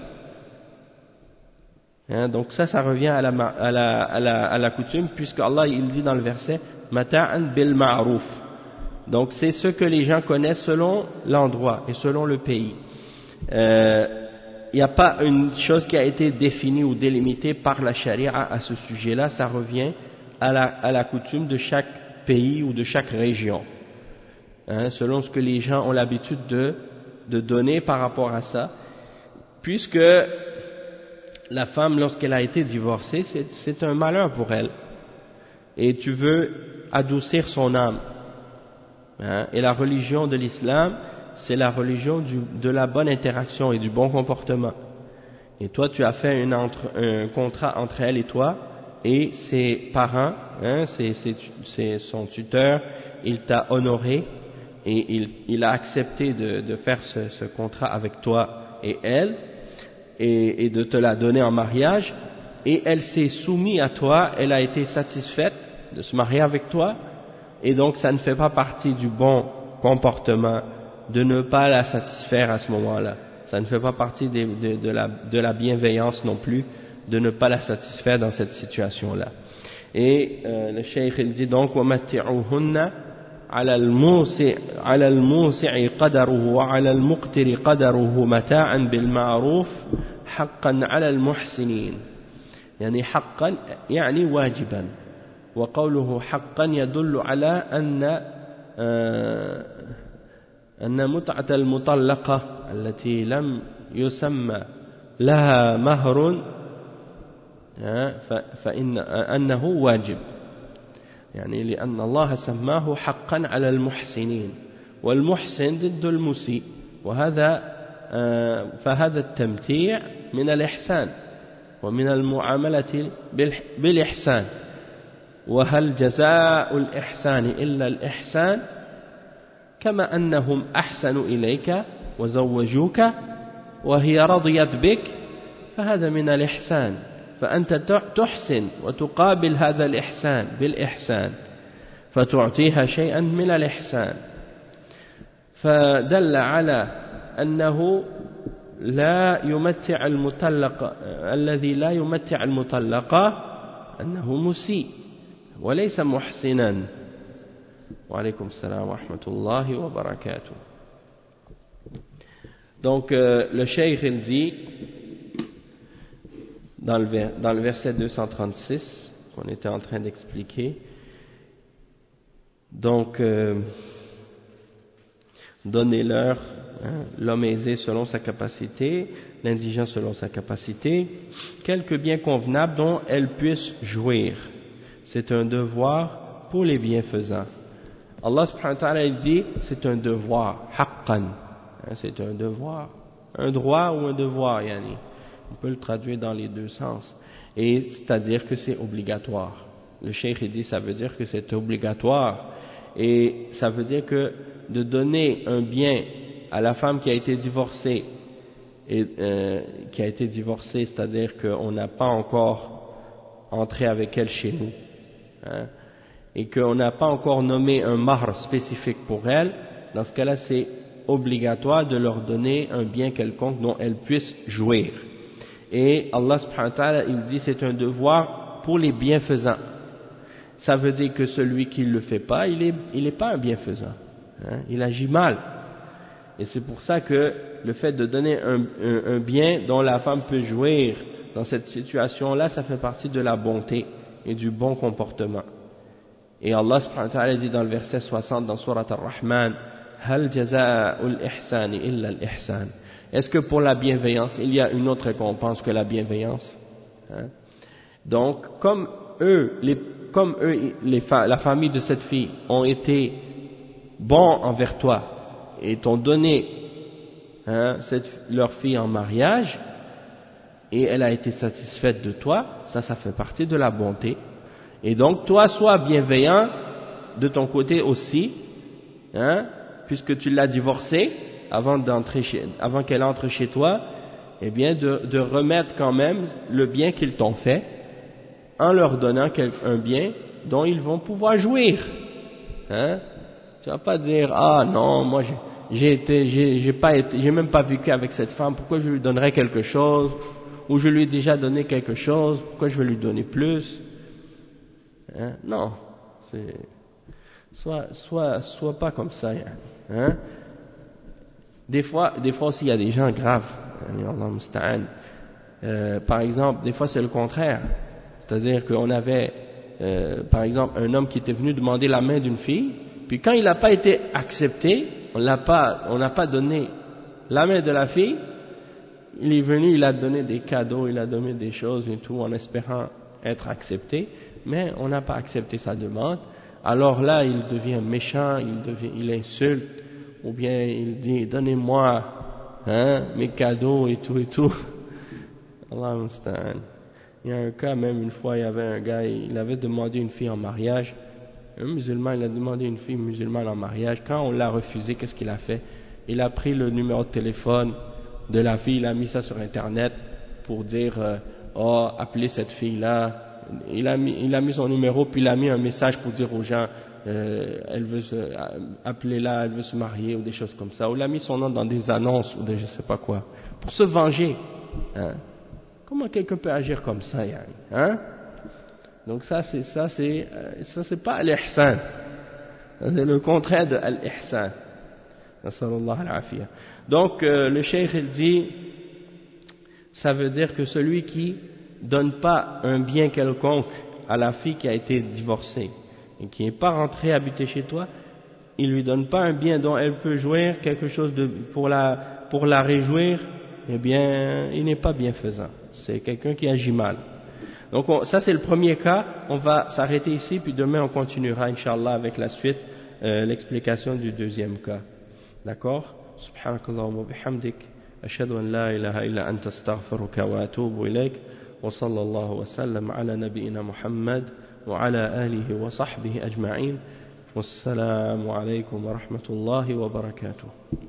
[SPEAKER 1] Hein, donc ça, ça revient à la, à la, à la, à la coutume, puisque Allah il dit dans le verset mata'an bil ma'ruf. Donc c'est ce que les gens connaissent selon l'endroit et selon le pays. Euh, il n'y a pas une chose qui a été définie ou délimitée par la charia à ce sujet-là, ça revient à la, à la coutume de chaque pays ou de chaque région. Hein, selon ce que les gens ont l'habitude de, de donner par rapport à ça, puisque la femme, lorsqu'elle a été divorcée, c'est, c'est un malheur pour elle, et tu veux adoucir son âme, hein, et la religion de l'islam, c'est la religion du, de la bonne interaction et du bon comportement, et toi tu as fait une entre, un contrat entre elle et toi, et ses parents, hein, c'est, c'est, c'est son tuteur, il t'a honoré, et il, il a accepté de, de faire ce, ce contrat avec toi et elle, et, et de te la donner en mariage, et elle s'est soumise à toi, elle a été satisfaite de se marier avec toi, et donc ça ne fait pas partie du bon comportement de ne pas la satisfaire à ce moment-là. Ça ne fait pas partie de, de, de, la, de la bienveillance non plus de ne pas la satisfaire dans cette situation-là. Et euh, le cheikh il dit donc وَمَتِّعُوهُنَّ على الموسع على الموسع قدره وعلى المقتر قدره متاعا بالمعروف حقا على المحسنين يعني حقا يعني واجبا وقوله حقا يدل على أن أن متعة المطلقة التي لم يسمى لها مهر فإن أنه واجب، يعني لأن الله سماه حقا على المحسنين، والمحسن ضد المسيء، وهذا فهذا التمتيع من الإحسان ومن المعاملة بالإحسان. وهل جزاء الإحسان إلا الإحسان؟ كما أنهم أحسنوا إليك وزوجوك وهي رضيت بك، فهذا من الإحسان، فأنت تحسن وتقابل هذا الإحسان بالإحسان، فتعطيها شيئا من الإحسان. فدل على أنه لا يمتع المطلق، الذي لا يمتع المطلقة أنه مسيء وليس محسنا. وعليكم السلام ورحمة الله وبركاته. Donc euh, le cheikh il dit dans le, dans le verset deux cent trente-six qu'on était en train d'expliquer, donc euh, donnez-leur, hein, l'homme aisé selon sa capacité, l'indigent selon sa capacité, quelques biens convenables dont elles puissent jouir. C'est un devoir pour les bienfaisants. Allah subhanahu wa ta'ala il dit c'est un devoir, haqqan, hein, c'est un devoir, un droit ou un devoir, yani. On peut le traduire dans les deux sens, et c'est-à-dire que c'est obligatoire. Le cheikh il dit ça veut dire que c'est obligatoire, et ça veut dire que de donner un bien à la femme qui a été divorcée, et, euh, qui a été divorcée, c'est-à-dire qu'on n'a pas encore entré avec elle chez nous, hein, et qu'on n'a pas encore nommé un mahr spécifique pour elle, dans ce cas-là c'est obligatoire de leur donner un bien quelconque dont elles puissent jouir. Et Allah subhanahu wa ta'ala il dit c'est un devoir pour les bienfaisants. Ça veut dire que celui qui ne le fait pas, il est, il est pas un bienfaisant, hein, il agit mal. Et c'est pour ça que le fait de donner un, un, un bien dont la femme peut jouir dans cette situation-là, ça fait partie de la bonté et du bon comportement. Et Allah subhanahu wa ta'ala dit dans le verset soixante dans Surat Ar-Rahman, Hal jaza'ul ihsani illa al-ihsan. Est-ce que pour la bienveillance, il y a une autre récompense que la bienveillance, hein? Donc, comme eux, les, comme eux les, la famille de cette fille ont été bons envers toi et t'ont donné, hein, cette, leur fille en mariage, et elle a été satisfaite de toi, ça, ça fait partie de la bonté. Et donc, toi, sois bienveillant de ton côté aussi, hein, puisque tu l'as divorcée, avant d'entrer chez, avant qu'elle entre chez toi, eh bien de, de remettre quand même le bien qu'ils t'ont fait, en leur donnant un bien dont ils vont pouvoir jouir. Hein? Tu vas pas dire ah non moi j'ai, j'ai été j'ai, j'ai pas été j'ai même pas vécu avec cette femme, pourquoi je lui donnerais quelque chose, ou je lui ai déjà donné quelque chose, pourquoi je vais lui donner plus? Hein? Non, c'est soit soit soit pas comme ça. Hein? Des fois, des fois aussi il y a des gens graves, euh, par exemple, des fois c'est le contraire, c'est-à-dire qu'on avait, euh, par exemple, un homme qui était venu demander la main d'une fille, puis quand il n'a pas été accepté, on l'a pas, on n'a pas donné la main de la fille, il est venu, il a donné des cadeaux, il a donné des choses et tout, en espérant être accepté, mais on n'a pas accepté sa demande. Alors là, il devient méchant, il devient, il insulte, ou bien il dit donnez-moi, hein, mes cadeaux et tout et tout. Allah musta'an. Il y a un cas même une fois, il y avait un gars, il avait demandé une fille en mariage, un musulman, il a demandé une fille musulmane en mariage. Quand on l'a refusé, qu'est-ce qu'il a fait? Il a pris le numéro de téléphone de la fille, il a mis ça sur internet pour dire euh, oh appelez cette fille là. Il a mis, il a mis son numéro, puis il a mis un message pour dire aux gens Euh, elle veut se, appeler là, elle veut se marier ou des choses comme ça, ou il a mis son nom dans des annonces ou des je sais pas quoi, pour se venger, hein. Comment quelqu'un peut agir comme ça, hein? Donc ça c'est ça c'est ça c'est pas al-ihsan, c'est le contraire de al-ihsan. Donc euh, le cheikh il dit, ça veut dire que celui qui donne pas un bien quelconque à la fille qui a été divorcée et qui n'est pas rentrée habiter chez toi, il lui donne pas un bien dont elle peut jouir, quelque chose de, pour la, pour la réjouir, eh bien, il n'est pas bienfaisant. C'est quelqu'un qui agit mal. Donc, on, ça c'est le premier cas. On va s'arrêter ici, puis demain on continuera, Inch'Allah, avec la suite, euh, l'explication du deuxième cas. D'accord? Subhanakallahumma bihamdik. أشهد أن لا إله إلا أنت استغفرك وأتوب إليك وصلى الله وسلم على نبينا محمد وعلى آله وصحبه أجمعين والسلام عليكم ورحمة الله وبركاته.